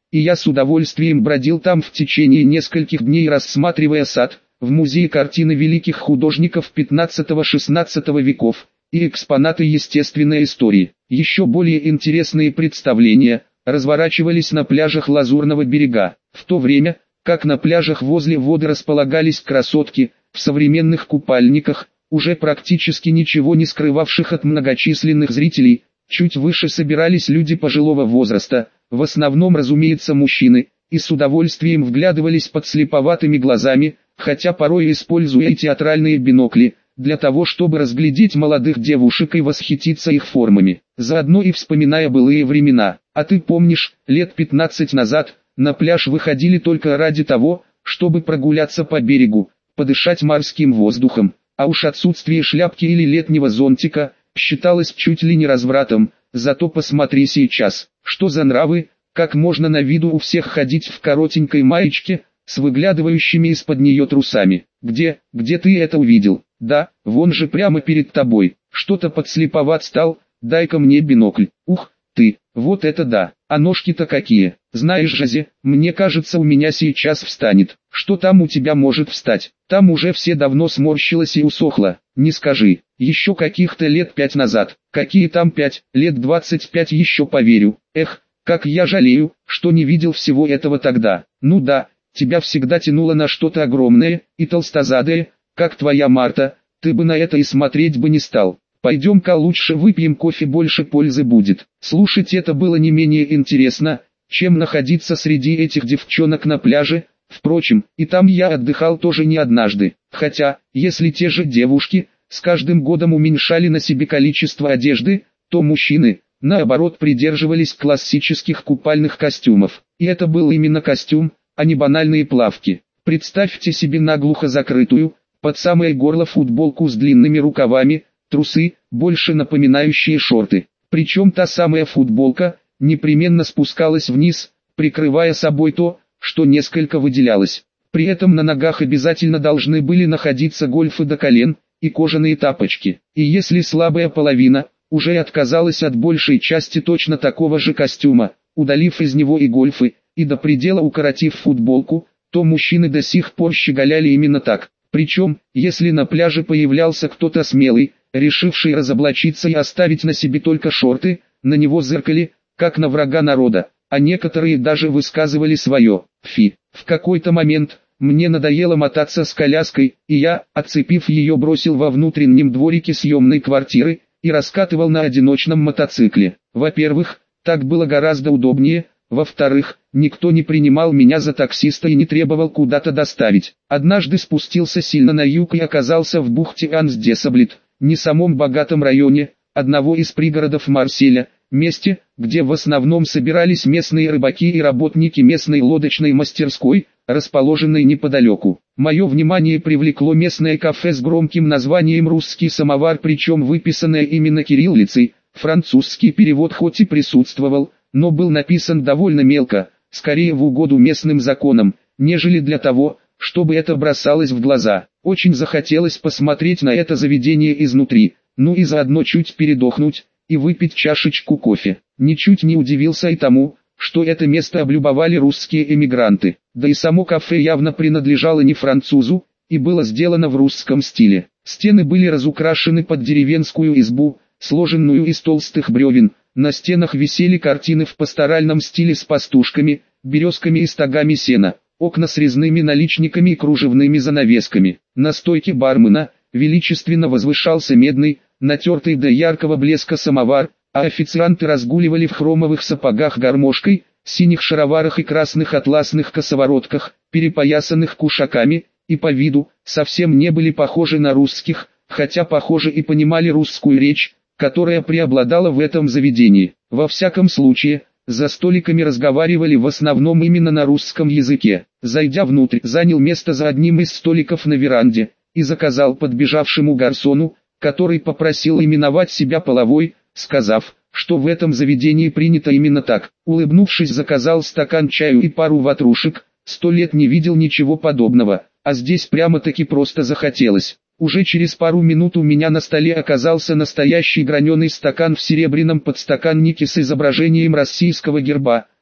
и я с удовольствием бродил там в течение нескольких дней, рассматривая сад, в музее картины великих художников пятнадцатого-шестнадцатого веков и экспонаты естественной истории. Еще более интересные представления разворачивались на пляжах Лазурного берега, в то время, как на пляжах возле воды располагались красотки, в современных купальниках, уже практически ничего не скрывавших от многочисленных зрителей. Чуть выше собирались люди пожилого возраста, в основном, разумеется, мужчины, и с удовольствием вглядывались под слеповатыми глазами, хотя порой используя и театральные бинокли, для того чтобы разглядеть молодых девушек и восхититься их формами, заодно и вспоминая былые времена. А ты помнишь, лет пятнадцать назад, на пляж выходили только ради того, чтобы прогуляться по берегу, подышать морским воздухом, а уж отсутствие шляпки или летнего зонтика считалось чуть ли не развратом. Зато посмотри сейчас, что за нравы, как можно на виду у всех ходить в коротенькой маечке, с выглядывающими из-под нее трусами. Где, где ты это увидел? Да, вон же прямо перед тобой. Что-то подслеповат стал, дай-ка мне бинокль. Ух, ты, вот это да, а ножки-то какие. Знаешь, Жазе, мне кажется, у меня сейчас встанет. Что там у тебя может встать? Там уже все давно сморщилось и усохло. Не скажи, еще каких-то лет пять назад. Какие там пять, лет двадцать пять еще поверю. Эх, как я жалею, что не видел всего этого тогда. Ну да, тебя всегда тянуло на что-то огромное и толстозадое, как твоя Марта, ты бы на это и смотреть бы не стал. Пойдем-ка лучше выпьем кофе, больше пользы будет. Слушать это было не менее интересно, чем находиться среди этих девчонок на пляже. Впрочем, и там я отдыхал тоже не однажды. Хотя, если те же девушки с каждым годом уменьшали на себе количество одежды, то мужчины, наоборот, придерживались классических купальных костюмов. И это был именно костюм, а не банальные плавки. Представьте себе наглухо закрытую, под самое горло футболку с длинными рукавами, трусы, больше напоминающие шорты. Причем та самая футболка непременно спускалась вниз, прикрывая собой то, что несколько выделялось. При этом на ногах обязательно должны были находиться гольфы до колен и кожаные тапочки. И если слабая половина уже отказалась от большей части точно такого же костюма, удалив из него и гольфы, и до предела укоротив футболку, то мужчины до сих пор щеголяли именно так. Причем, если на пляже появлялся кто-то смелый, решивший разоблачиться и оставить на себе только шорты, на него зыркали, как на врага народа, а некоторые даже высказывали свое «фи». В какой-то момент мне надоело мотаться с коляской, и я, отцепив ее, бросил во внутреннем дворике съемной квартиры и раскатывал на одиночном мотоцикле. Во-первых, так было гораздо удобнее, во-вторых, никто не принимал меня за таксиста и не требовал куда-то доставить. Однажды спустился сильно на юг и оказался в бухте Анс-де-Саблит, не самом богатом районе, одного из пригородов Марселя, месте, где в основном собирались местные рыбаки и работники местной лодочной мастерской, расположенной неподалеку. Мое внимание привлекло местное кафе с громким названием «Русский самовар», причем выписанное именно кириллицей. Французский перевод хоть и присутствовал, но был написан довольно мелко, скорее в угоду местным законам, нежели для того, чтобы это бросалось в глаза. Очень захотелось посмотреть на это заведение изнутри, ну и заодно чуть передохнуть и выпить чашечку кофе. Ничуть не удивился и тому, что это место облюбовали русские эмигранты. Да и само кафе явно принадлежало не французу, и было сделано в русском стиле. Стены были разукрашены под деревенскую избу, сложенную из толстых бревен. На стенах висели картины в пасторальном стиле с пастушками, березками и стогами сена. Окна с резными наличниками и кружевными занавесками. На стойке бармена величественно возвышался медный, натертый до яркого блеска самовар, а официанты разгуливали в хромовых сапогах гармошкой, синих шароварах и красных атласных косоворотках, перепоясанных кушаками, и по виду совсем не были похожи на русских, хотя похоже и понимали русскую речь, которая преобладала в этом заведении. Во всяком случае, за столиками разговаривали в основном именно на русском языке. Зайдя внутрь, занял место за одним из столиков на веранде и заказал подбежавшему гарсону, который попросил именовать себя половой, сказав, что в этом заведении принято именно так. Улыбнувшись, заказал стакан чаю и пару ватрушек. Сто лет не видел ничего подобного, а здесь прямо-таки просто захотелось. Уже через пару минут у меня на столе оказался настоящий граненый стакан в серебряном подстаканнике с изображением российского герба,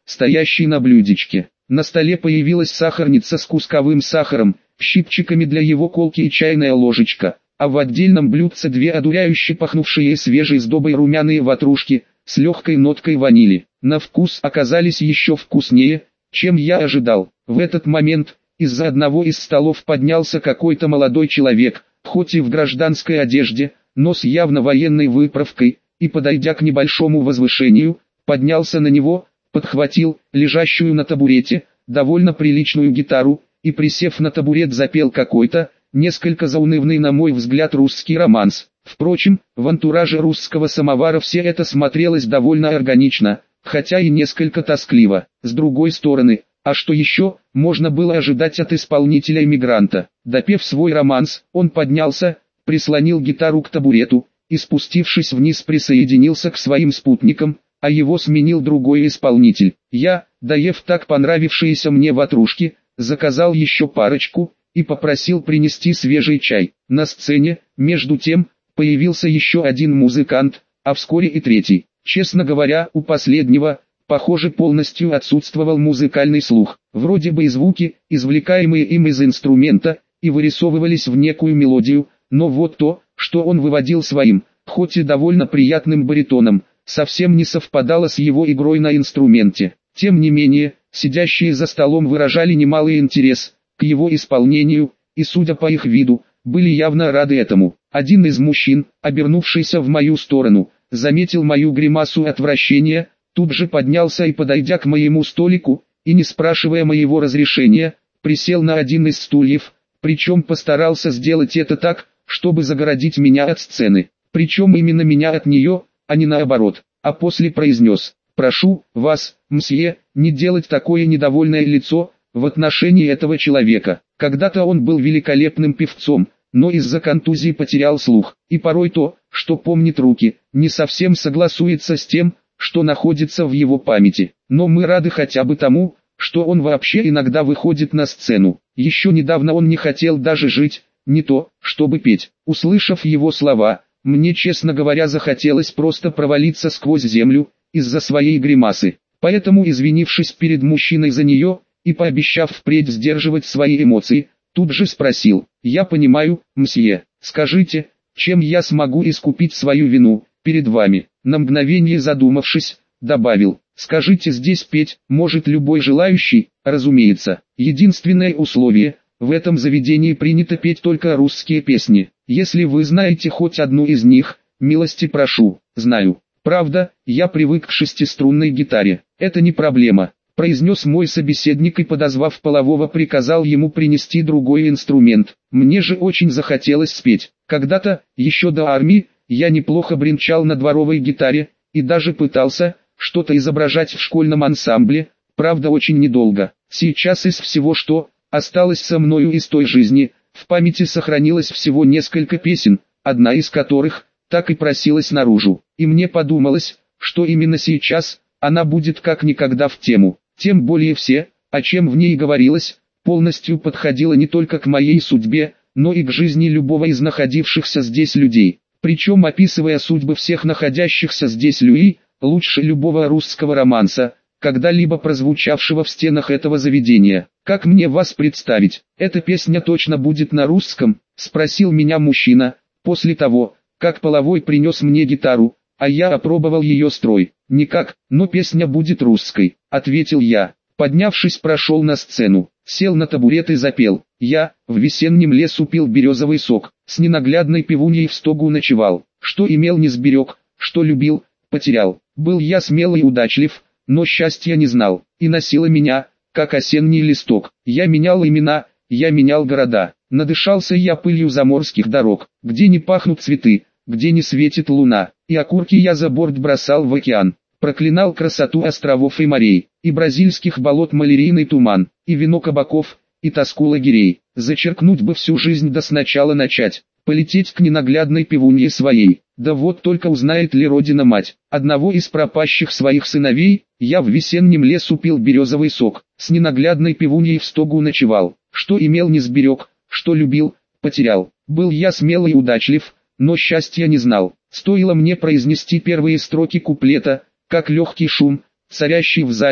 стоящий на блюдечке. На столе появилась сахарница с кусковым сахаром, щипчиками для его колки и чайная ложечка, а в отдельном блюдце две одуряюще пахнувшие свежей сдобой румяные ватрушки с легкой ноткой ванили. На вкус оказались еще вкуснее, чем я ожидал. В этот момент из-за одного из столов поднялся какой-то молодой человек, хоть и в гражданской одежде, но с явно военной выправкой, и, подойдя к небольшому возвышению, поднялся на него, подхватил лежащую на табурете довольно приличную гитару и, присев на табурет, запел какой-то, несколько заунывный на мой взгляд, русский романс. Впрочем, в антураже русского самовара все это смотрелось довольно органично, хотя и несколько тоскливо. С другой стороны, а что еще можно было ожидать от исполнителя-эмигранта? Допев свой романс, он поднялся, прислонил гитару к табурету и, спустившись вниз, присоединился к своим спутникам, а его сменил другой исполнитель. Я, доев так понравившиеся мне ватрушки, заказал еще парочку и попросил принести свежий чай. На сцене, между тем, появился еще один музыкант, а вскоре и третий. Честно говоря, у последнего, похоже, полностью отсутствовал музыкальный слух. Вроде бы и звуки, извлекаемые им из инструмента, и вырисовывались в некую мелодию, но вот то, что он выводил своим, хоть и довольно приятным баритоном, совсем не совпадало с его игрой на инструменте. Тем не менее, сидящие за столом выражали немалый интерес к его исполнению, и, судя по их виду, были явно рады этому. Один из мужчин, обернувшийся в мою сторону, заметил мою гримасу отвращения, тут же поднялся и, подойдя к моему столику, и не спрашивая моего разрешения, присел на один из стульев, причем постарался сделать это так, чтобы загородить меня от сцены, причем именно меня от нее, а не наоборот, а после произнес: «Прошу вас, мсье, не делать такое недовольное лицо в отношении этого человека. Когда-то он был великолепным певцом, но из-за контузии потерял слух, и порой то, что помнит руки, не совсем согласуется с тем, что находится в его памяти. Но мы рады хотя бы тому, что он вообще иногда выходит на сцену. Еще недавно он не хотел даже жить, не то, чтобы петь». Услышав его слова, мне, честно говоря, захотелось просто провалиться сквозь землю из-за своей гримасы. Поэтому, извинившись перед мужчиной за нее и пообещав впредь сдерживать свои эмоции, тут же спросил: «Я понимаю, мсье, скажите, чем я смогу искупить свою вину перед вами?» На мгновение задумавшись, добавил: «Скажите, здесь петь может любой желающий, разумеется. Единственное условие: в этом заведении принято петь только русские песни. Если вы знаете хоть одну из них, милости прошу». «Знаю. Правда, я привык к шестиструнной гитаре». «Это не проблема», — произнес мой собеседник и, подозвав полового, приказал ему принести другой инструмент. Мне же очень захотелось спеть. Когда-то, еще до армии, я неплохо бренчал на дворовой гитаре, и даже пытался что-то изображать в школьном ансамбле, правда очень недолго. Сейчас из всего, что осталось со мною из той жизни, в памяти сохранилось всего несколько песен, одна из которых так и просилась наружу. И мне подумалось, что именно сейчас она будет как никогда в тему. Тем более все, о чем в ней говорилось, полностью подходило не только к моей судьбе, но и к жизни любого из находившихся здесь людей. Причем, описывая судьбы всех находящихся здесь людей, лучше любого русского романса, когда-либо прозвучавшего в стенах этого заведения. «Как мне вас представить? Эта песня точно будет на русском?» — спросил меня мужчина, после того, как половой принес мне гитару, а я опробовал ее строй. «Никак, но песня будет русской», — ответил я. Поднявшись, прошел на сцену, сел на табурет и запел: «Я в весеннем лесу пил березовый сок, с ненаглядной пивуньей в стогу ночевал, что имел не сберег, что любил, потерял. Был я смелый и удачлив, но счастья не знал, и носило меня, как осенний листок. Я менял имена, я менял города, надышался я пылью заморских дорог, где не пахнут цветы, где не светит луна, и окурки я за борт бросал в океан. Проклинал красоту островов и морей, и бразильских болот малярийный туман, и вино кабаков, и тоску лагерей. Зачеркнуть бы всю жизнь да сначала начать, полететь к ненаглядной пивунье своей. Да вот только узнает ли родина-мать, одного из пропащих своих сыновей, я в весеннем лесу пил березовый сок, с ненаглядной пивуньей в стогу ночевал, что имел не сберег, что любил, потерял. Был я смелый и удачлив, но счастья не знал. Стоило мне произнести первые строки куплета, как легкий шум, царящий в зале,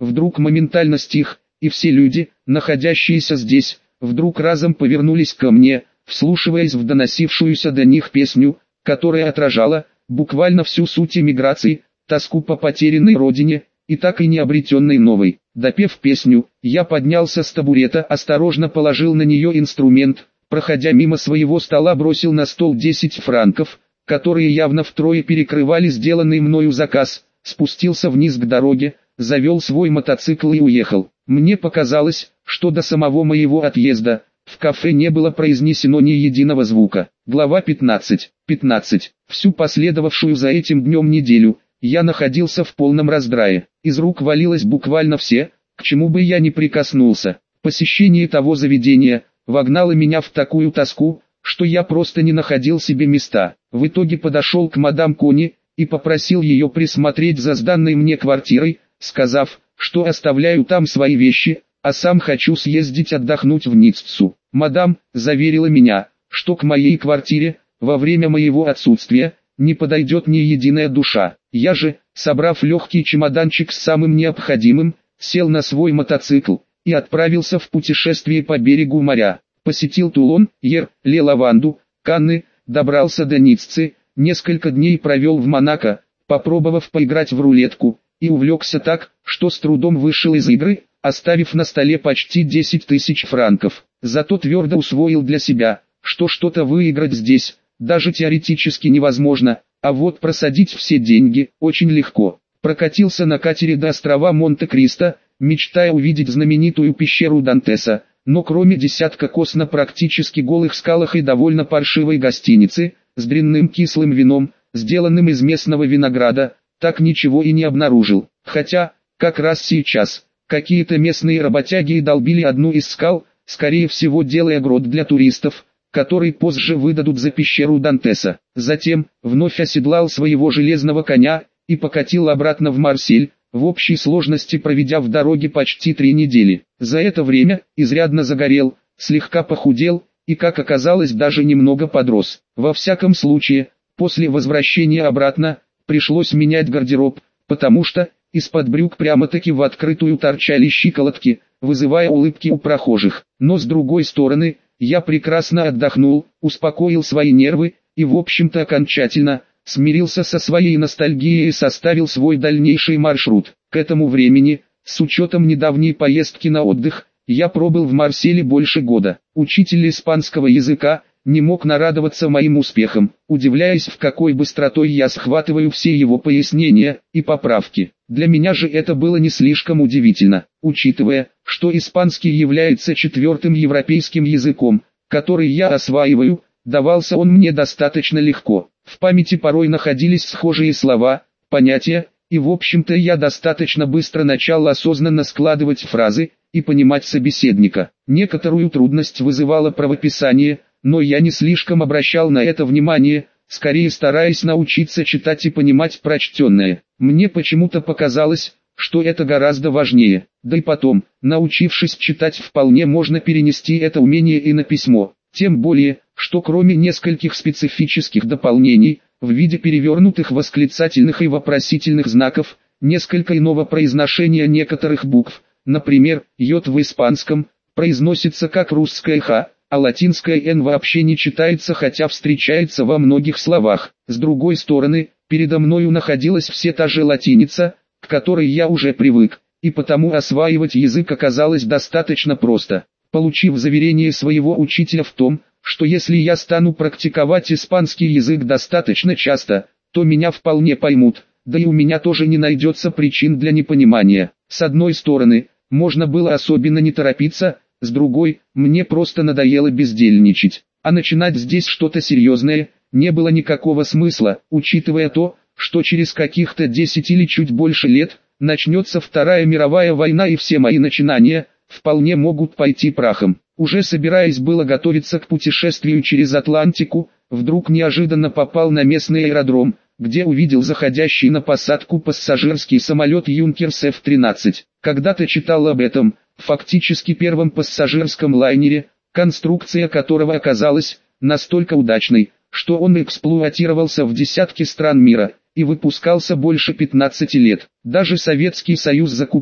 вдруг моментально стих, и все люди, находящиеся здесь, вдруг разом повернулись ко мне, вслушиваясь в доносившуюся до них песню, которая отражала, буквально всю суть эмиграции, тоску по потерянной родине, и так и не обретенной новой. Допев песню, я поднялся с табурета, осторожно положил на нее инструмент, проходя мимо своего стола бросил на стол десять франков, которые явно втрое перекрывали сделанный мною заказ, спустился вниз к дороге, завел свой мотоцикл и уехал. Мне показалось, что до самого моего отъезда в кафе не было произнесено ни единого звука. Глава пятнадцать. пятнадцать. Всю последовавшую за этим днем неделю я находился в полном раздрае. Из рук валилось буквально все, к чему бы я ни прикоснулся. Посещение того заведения вогнало меня в такую тоску, что я просто не находил себе места. В итоге подошел к мадам Кони и попросил ее присмотреть за сданной мне квартирой, сказав, что оставляю там свои вещи, а сам хочу съездить отдохнуть в Ниццу. Мадам заверила меня, что к моей квартире, во время моего отсутствия, не подойдет ни единая душа. Я же, собрав легкий чемоданчик с самым необходимым, сел на свой мотоцикл и отправился в путешествие по берегу моря. Посетил Тулон, Ер, Ле-Лаванду, Канны, добрался до Ниццы, несколько дней провел в Монако, попробовав поиграть в рулетку, и увлекся так, что с трудом вышел из игры, оставив на столе почти десять тысяч франков. Зато твердо усвоил для себя, что что-то выиграть здесь, даже теоретически невозможно, а вот просадить все деньги очень легко. Прокатился на катере до острова Монте-Кристо, мечтая увидеть знаменитую пещеру Дантеса, но кроме десятка кос на практически голых скалах и довольно паршивой гостиницы, с дрянным кислым вином, сделанным из местного винограда, так ничего и не обнаружил. Хотя, как раз сейчас, какие-то местные работяги и долбили одну из скал, скорее всего делая грот для туристов, который позже выдадут за пещеру Дантеса. Затем, вновь оседлал своего железного коня и покатил обратно в Марсель, в общей сложности проведя в дороге почти три недели. За это время, изрядно загорел, слегка похудел и, как оказалось, даже немного подрос. Во всяком случае, после возвращения обратно, пришлось менять гардероб, потому что из-под брюк прямо-таки в открытую торчали щиколотки, вызывая улыбки у прохожих. Но с другой стороны, я прекрасно отдохнул, успокоил свои нервы и в общем-то окончательно смирился со своей ностальгией и составил свой дальнейший маршрут. К этому времени, с учетом недавней поездки на отдых, я пробыл в Марселе больше года. Учитель испанского языка не мог нарадоваться моим успехам, удивляясь, в какой быстротой я схватываю все его пояснения и поправки. Для меня же это было не слишком удивительно, учитывая, что испанский является четвертым европейским языком, который я осваиваю, давался он мне достаточно легко. В памяти порой находились схожие слова, понятия, и в общем-то я достаточно быстро начал осознанно складывать фразы и понимать собеседника. Некоторую трудность вызывало правописание, но я не слишком обращал на это внимание, скорее стараясь научиться читать и понимать прочтенное. Мне почему-то показалось, что это гораздо важнее. Да и потом, научившись читать, вполне можно перенести это умение и на письмо. Тем более, что кроме нескольких специфических дополнений, в виде перевернутых восклицательных и вопросительных знаков, несколько иного произношения некоторых букв, например, «й» в испанском, произносится как русское «х», а латинское «н» вообще не читается, хотя встречается во многих словах. С другой стороны, передо мною находилась все та же латиница, к которой я уже привык, и потому осваивать язык оказалось достаточно просто. Получив заверение своего учителя в том, что если я стану практиковать испанский язык достаточно часто, то меня вполне поймут, да и у меня тоже не найдется причин для непонимания. С одной стороны, можно было особенно не торопиться, с другой, мне просто надоело бездельничать. А начинать здесь что-то серьезное, не было никакого смысла, учитывая то, что через каких-то десять или чуть больше лет, начнется Вторая мировая война и все мои начинания, вполне могут пойти прахом. Уже собираясь было готовиться к путешествию через Атлантику, вдруг неожиданно попал на местный аэродром, где увидел заходящий на посадку пассажирский самолет Юнкерс эф тринадцать. Когда-то читал об этом, фактически первом пассажирском лайнере, конструкция которого оказалась настолько удачной, что он эксплуатировался в десятки стран мира и выпускался больше пятнадцати лет. Даже Советский Союз закупал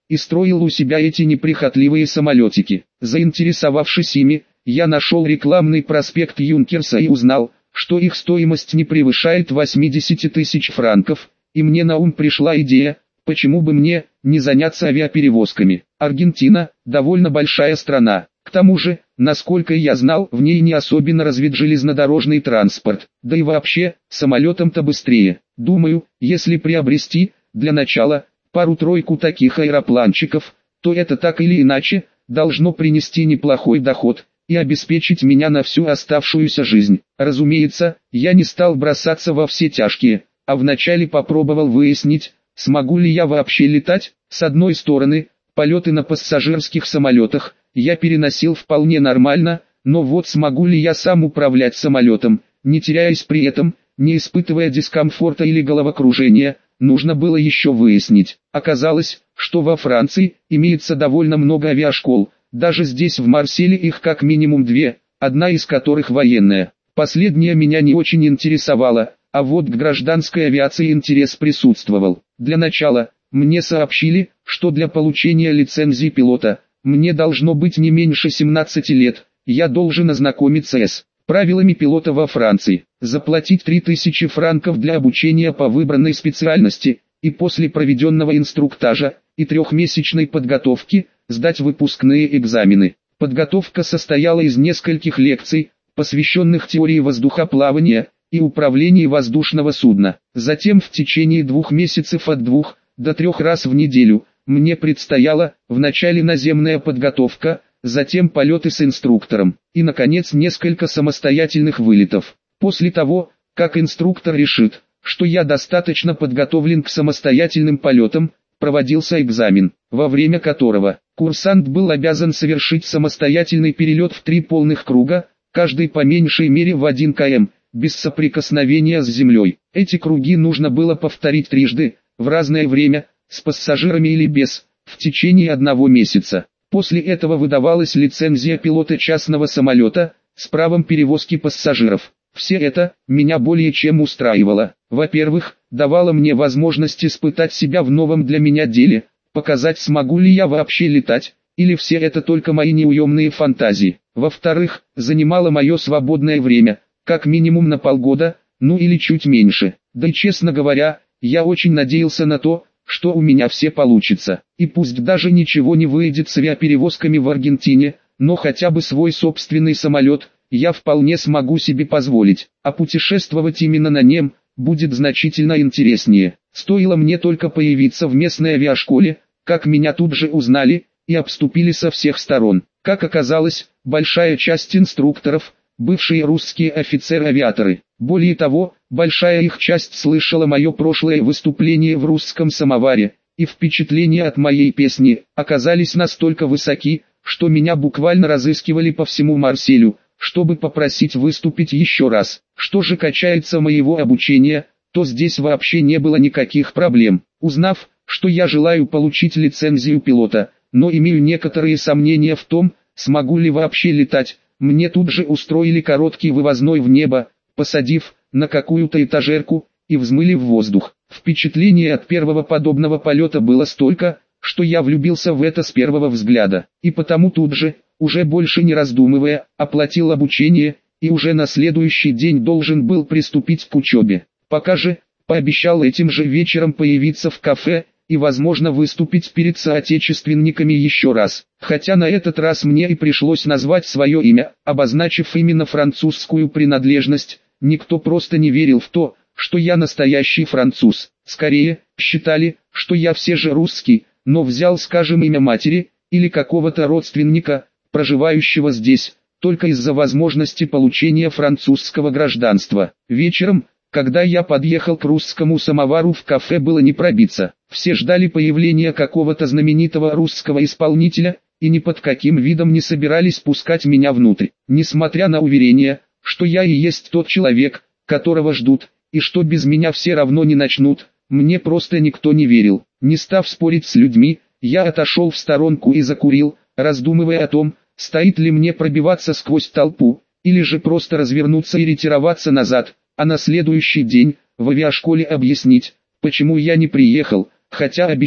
и строил у себя эти неприхотливые самолетики. Заинтересовавшись ими, я нашел рекламный проспект Юнкерса и узнал, что их стоимость не превышает восьмидесяти тысяч франков, и мне на ум пришла идея, почему бы мне не заняться авиаперевозками. Аргентина – довольно большая страна. К тому же, насколько я знал, в ней не особенно развит железнодорожный транспорт, да и вообще, самолетом-то быстрее. Думаю, если приобрести, для начала, пару-тройку таких аэропланчиков, то это так или иначе, должно принести неплохой доход и обеспечить меня на всю оставшуюся жизнь. Разумеется, я не стал бросаться во все тяжкие, а вначале попробовал выяснить, смогу ли я вообще летать. С одной стороны, полеты на пассажирских самолетах я переносил вполне нормально, но вот смогу ли я сам управлять самолетом, не теряясь при этом, не испытывая дискомфорта или головокружения, нужно было еще выяснить. Оказалось, что во Франции имеется довольно много авиашкол, даже здесь в Марселе их как минимум две, одна из которых военная. Последняя меня не очень интересовала, а вот к гражданской авиации интерес присутствовал. Для начала, мне сообщили, что для получения лицензии пилота, мне должно быть не меньше семнадцати лет, я должен ознакомиться с правилами пилота во Франции, заплатить три тысячи франков для обучения по выбранной специальности, и после проведенного инструктажа и трехмесячной подготовки, сдать выпускные экзамены. Подготовка состояла из нескольких лекций, посвященных теории воздухоплавания и управлении воздушного судна. Затем в течение двух месяцев от двух до трех раз в неделю мне предстояла вначале наземная подготовка, затем полеты с инструктором и, наконец, несколько самостоятельных вылетов. После того, как инструктор решит, что я достаточно подготовлен к самостоятельным полетам, проводился экзамен, во время которого курсант был обязан совершить самостоятельный перелет в три полных круга, каждый по меньшей мере в один километр, без соприкосновения с землей. Эти круги нужно было повторить трижды, в разное время, с пассажирами или без, в течение одного месяца. После этого выдавалась лицензия пилота частного самолета, с правом перевозки пассажиров. Все это меня более чем устраивало. Во-первых, давало мне возможность испытать себя в новом для меня деле, показать, смогу ли я вообще летать, или все это только мои неуемные фантазии. Во-вторых, занимало мое свободное время, как минимум на полгода, ну или чуть меньше. Да и честно говоря, я очень надеялся на то, что у меня все получится. И пусть даже ничего не выйдет с авиаперевозками в Аргентине, но хотя бы свой собственный самолет я вполне смогу себе позволить, а путешествовать именно на нем будет значительно интереснее. Стоило мне только появиться в местной авиашколе, как меня тут же узнали и обступили со всех сторон. Как оказалось, большая часть инструкторов – бывшие русские офицеры-авиаторы. Более того, большая их часть слышала мое прошлое выступление в русском самоваре, и впечатления от моей песни оказались настолько высоки, что меня буквально разыскивали по всему Марселю, чтобы попросить выступить еще раз. Что же касается моего обучения, то здесь вообще не было никаких проблем. Узнав, что я желаю получить лицензию пилота, но имею некоторые сомнения в том, смогу ли вообще летать, мне тут же устроили короткий вывозной в небо, посадив на какую-то этажерку и взмыли в воздух. Впечатление от первого подобного полета было столько, что я влюбился в это с первого взгляда, и потому тут же, уже больше не раздумывая, оплатил обучение, и уже на следующий день должен был приступить к учебе. Пока же, пообещал этим же вечером появиться в кафе, и возможно выступить перед соотечественниками еще раз. Хотя на этот раз мне и пришлось назвать свое имя, обозначив именно французскую принадлежность, никто просто не верил в то, что я настоящий француз. Скорее, считали, что я все же русский, но взял, скажем, имя матери, или какого-то родственника, проживающего здесь, только из-за возможности получения французского гражданства. Вечером, когда я подъехал к русскому самовару, в кафе было не пробиться. Все ждали появления какого-то знаменитого русского исполнителя, и ни под каким видом не собирались пускать меня внутрь. Несмотря на уверение, что я и есть тот человек, которого ждут, и что без меня все равно не начнут, мне просто никто не верил. Не став спорить с людьми, я отошел в сторонку и закурил, раздумывая о том, стоит ли мне пробиваться сквозь толпу, или же просто развернуться и ретироваться назад, а на следующий день в авиашколе объяснить, почему я не приехал, хотя обещал.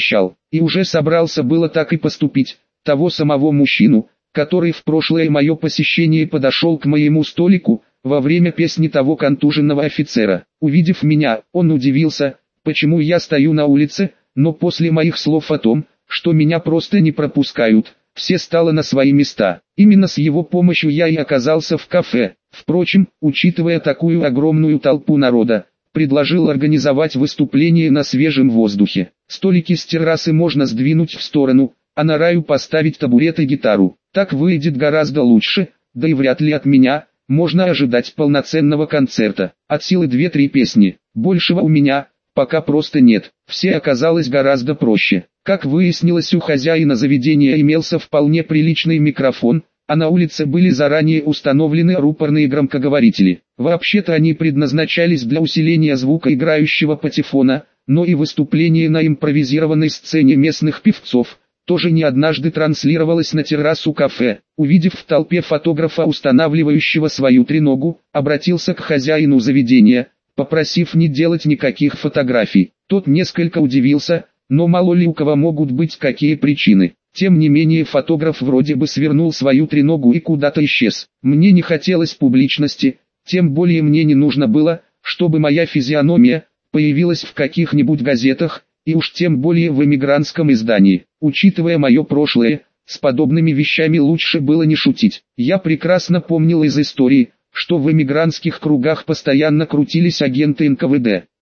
и уже собрался было так и поступить, того самого мужчину, который в прошлое мое посещение подошел к моему столику, во время песни того контуженного офицера. Увидев меня, он удивился, почему я стою на улице, но после моих слов о том, что меня просто не пропускают, все стало на свои места. Именно с его помощью я и оказался в кафе. Впрочем, учитывая такую огромную толпу народа, предложил организовать выступление на свежем воздухе. Столики с террасы можно сдвинуть в сторону, а на раю поставить табурет и гитару. Так выйдет гораздо лучше, да и вряд ли от меня можно ожидать полноценного концерта. От силы две-три песни, большего у меня пока просто нет. Все оказалось гораздо проще. Как выяснилось, у хозяина заведения имелся вполне приличный микрофон, а на улице были заранее установлены рупорные громкоговорители. Вообще-то они предназначались для усиления звука играющего патефона, но и выступление на импровизированной сцене местных певцов тоже не однажды транслировалось на террасу кафе. Увидев в толпе фотографа, устанавливающего свою треногу, обратился к хозяину заведения, попросив не делать никаких фотографий. Тот несколько удивился, но мало ли у кого могут быть какие причины. Тем не менее фотограф вроде бы свернул свою треногу и куда-то исчез. Мне не хотелось публичности, тем более мне не нужно было, чтобы моя физиономия появилась в каких-нибудь газетах, и уж тем более в эмигрантском издании. Учитывая мое прошлое, с подобными вещами лучше было не шутить. Я прекрасно помнил из истории, что в эмигрантских кругах постоянно крутились агенты эн ка вэ дэ.